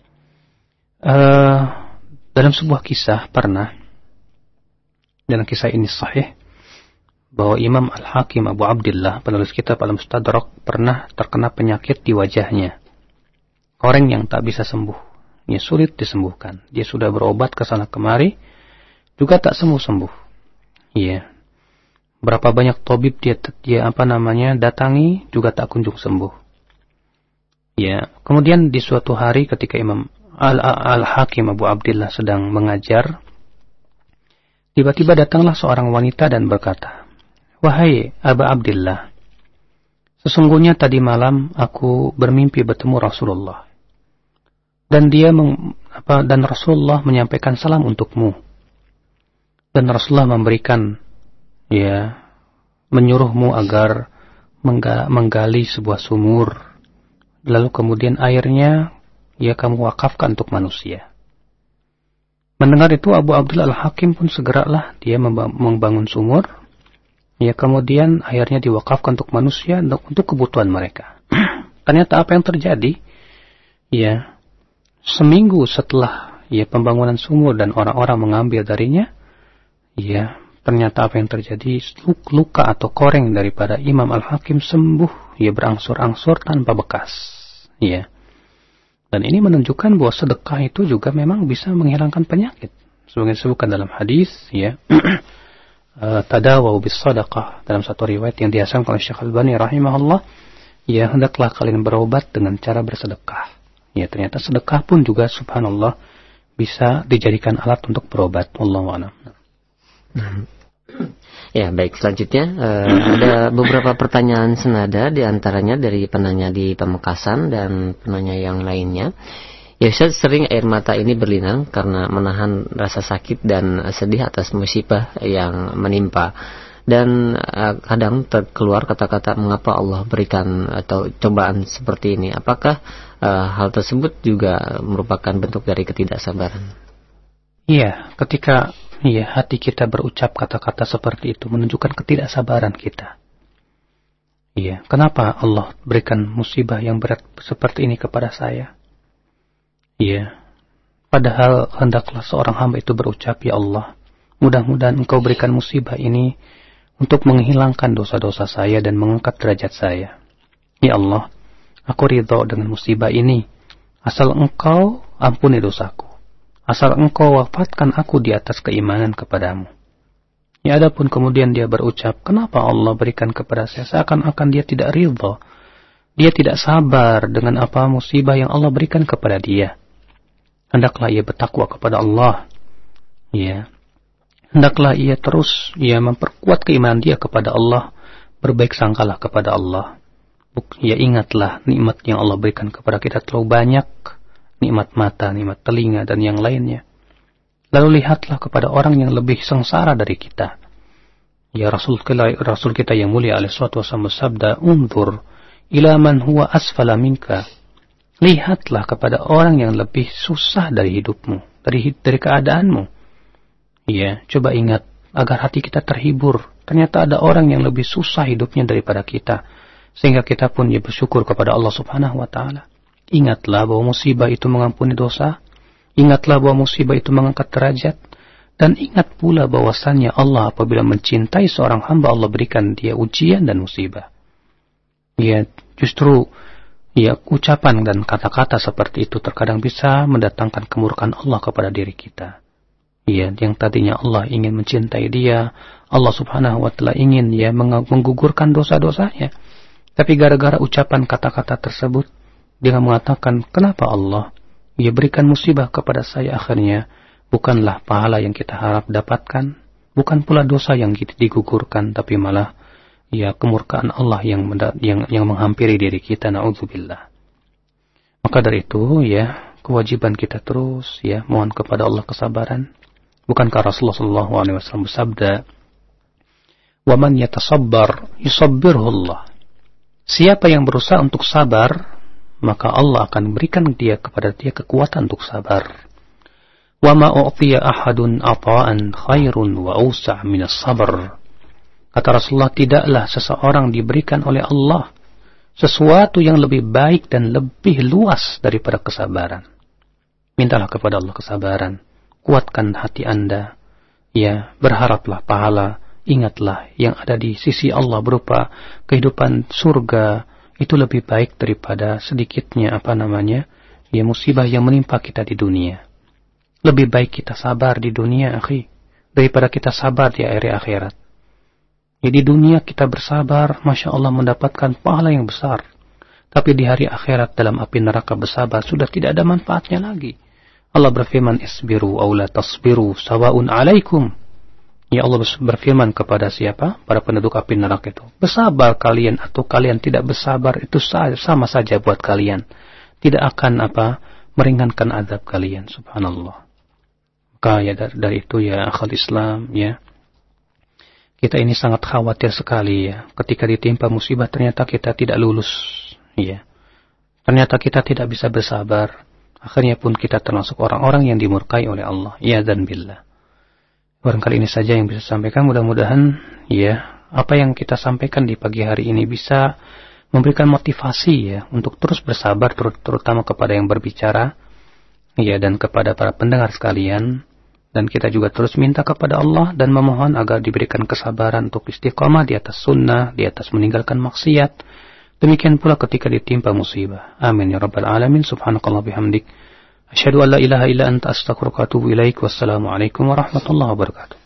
S1: Uh, dalam sebuah kisah pernah, dalam kisah ini sahih, bahwa Imam Al-Hakim Abu Abdillah, penulis kitab Al-Mustadrak, pernah terkena penyakit di wajahnya. Koreng yang tak bisa sembuh, ya sulit disembuhkan. Dia sudah berobat ke sana kemari, juga tak sembuh-sembuh. Ya, berapa banyak tabib dia, dia apa namanya datangi, juga tak kunjung sembuh. Ya, kemudian di suatu hari ketika Imam Al-Hakim Abu Abdillah sedang mengajar, tiba-tiba datanglah seorang wanita dan berkata, "Wahai Abu Abdillah, sesungguhnya tadi malam aku bermimpi bertemu Rasulullah. Dan dia meng, apa, dan Rasulullah menyampaikan salam untukmu. Dan Rasulullah memberikan, ya, menyuruhmu agar mengga, menggali sebuah sumur. Lalu kemudian airnya, ya kamu wakafkan untuk manusia." Mendengar itu Abu Abdullah Al-Hakim pun segeralah dia membangun sumur. Ya kemudian airnya diwakafkan untuk manusia untuk kebutuhan mereka. Ternyata apa yang terjadi? Ya, seminggu setelah ya pembangunan sumur dan orang-orang mengambil darinya, ya ternyata apa yang terjadi? Luka atau koreng daripada Imam Al-Hakim sembuh, ya berangsur-angsur tanpa bekas. Ya. Dan ini menunjukkan bahwa sedekah itu juga memang bisa menghilangkan penyakit. Sebagai disebutkan dalam hadis, ya, tadawaw bis sadaqah, dalam satu riwayat yang dihasankan oleh Syekh Al-Albani rahimahullah, ya hendaklah kalian berobat dengan cara bersedekah. Ya ternyata sedekah pun juga subhanallah bisa dijadikan alat untuk berobat. Wallahu a'lam.
S2: Ya baik, selanjutnya uh, ada beberapa pertanyaan senada, diantaranya dari penanya di Pamekasan dan penanya yang lainnya. Ya Ustaz, sering air mata ini berlinang karena menahan rasa sakit dan sedih atas musibah yang menimpa. Dan uh, kadang terkeluar kata-kata mengapa Allah berikan atau cobaan seperti ini. Apakah uh, hal tersebut juga merupakan bentuk dari ketidaksabaran?
S1: Iya, ketika iya, hati kita berucap kata-kata seperti itu menunjukkan ketidaksabaran kita. Iya, kenapa Allah berikan musibah yang berat seperti ini kepada saya? Iya, padahal hendaklah seorang hamba itu berucap, ya Allah, mudah-mudahan Engkau berikan musibah ini untuk menghilangkan dosa-dosa saya dan mengangkat derajat saya. Ya Allah, aku ridho dengan musibah ini, asal Engkau ampuni dosaku. Asal Engkau wafatkan aku di atas keimanan kepadamu. Ya adapun kemudian dia berucap, kenapa Allah berikan kepada saya? Seakan-akan dia tidak ridha. Dia tidak sabar dengan apa musibah yang Allah berikan kepada dia. Hendaklah ia bertakwa kepada Allah. Ya. Hendaklah ia terus ia memperkuat keimanan dia kepada Allah. Berbaik sangkalah kepada Allah. Ya ingatlah nikmat yang Allah berikan kepada kita terlalu banyak. Nikmat mata, nikmat telinga, dan yang lainnya. Lalu lihatlah kepada orang yang lebih sengsara dari kita. Ya Rasul kita, Rasul kita yang mulia alaihi salatu wasallam bersabda, "Unzur ila man huwa asfala minka." Lihatlah kepada orang yang lebih susah dari hidupmu, dari dari keadaanmu. Ya, coba ingat agar hati kita terhibur. Ternyata ada orang yang lebih susah hidupnya daripada kita, sehingga kita pun ya bersyukur kepada Allah Subhanahu wa taala. Ingatlah bahwa musibah itu mengampuni dosa. Ingatlah bahwa musibah itu mengangkat derajat. Dan ingat pula bahwasannya Allah apabila mencintai seorang hamba, Allah berikan dia ujian dan musibah. Ya, justru ya ucapan dan kata-kata seperti itu terkadang bisa mendatangkan kemurkaan Allah kepada diri kita. Ya, yang tadinya Allah ingin mencintai dia, Allah Subhanahu wa taala ingin ya menggugurkan dosa-dosanya. Tapi gara-gara ucapan kata-kata tersebut, dia mengatakan, kenapa Allah ia berikan musibah kepada saya akhirnya? Bukanlah pahala yang kita harap dapatkan, bukan pula dosa yang digugurkan, tapi malah ya kemurkaan Allah yang yang yang menghampiri diri kita, naudzubillah. Maka dari itu ya kewajiban kita terus ya mohon kepada Allah kesabaran. Bukankah Rasulullah shallallahu alaihi wasallam bersabda, "Wa man yatasabbar yusabbirhu Allah." Siapa yang berusaha untuk sabar, maka Allah akan berikan dia kepada dia kekuatan untuk sabar. Wa ma u'tiya ahadun ata'an khairun wa awsa' minas sabr. Kata Rasulullah, tidaklah seseorang diberikan oleh Allah sesuatu yang lebih baik dan lebih luas daripada kesabaran. Mintalah kepada Allah kesabaran, kuatkan hati Anda, ya, berharaplah pahala, ingatlah yang ada di sisi Allah berupa kehidupan surga, itu lebih baik daripada sedikitnya apa namanya, ya, musibah yang menimpa kita di dunia. Lebih baik kita sabar di dunia, akhi, daripada kita sabar di hari akhirat. Ya, di dunia kita bersabar, Masya Allah mendapatkan pahala yang besar. Tapi di hari akhirat dalam api neraka bersabar sudah tidak ada manfaatnya lagi. Allah berfirman, isbiru aw la tasbiru sawa'un alaikum. Ya, Allah berfirman kepada siapa? Para penduduk api neraka itu. Bersabar kalian atau kalian tidak bersabar, itu sama saja buat kalian. Tidak akan apa meringankan azab kalian, subhanallah. Maka ya dari, dari itu ya akhul Islam, ya, kita ini sangat khawatir sekali ya, ketika ditimpa musibah ternyata kita tidak lulus, ya. Ternyata kita tidak bisa bersabar. Akhirnya pun kita termasuk orang-orang yang dimurkai oleh Allah. Ya dan billah. Barangkali ini saja yang bisa sampaikan. Mudah-mudahan ya apa yang kita sampaikan di pagi hari ini bisa memberikan motivasi ya untuk terus bersabar, terutama kepada yang berbicara, ya, dan kepada para pendengar sekalian. Dan kita juga terus minta kepada Allah dan memohon agar diberikan kesabaran untuk istiqamah di atas sunnah, di atas meninggalkan maksiat. Demikian pula ketika ditimpa musibah. Amin ya rabbal alamin. Subhanakallah bihamdik. Asyhadu an la ilaha illa anta astaghfiruka wa atubu ilaik. Wassalamualaikum warahmatullahi wabarakatuh.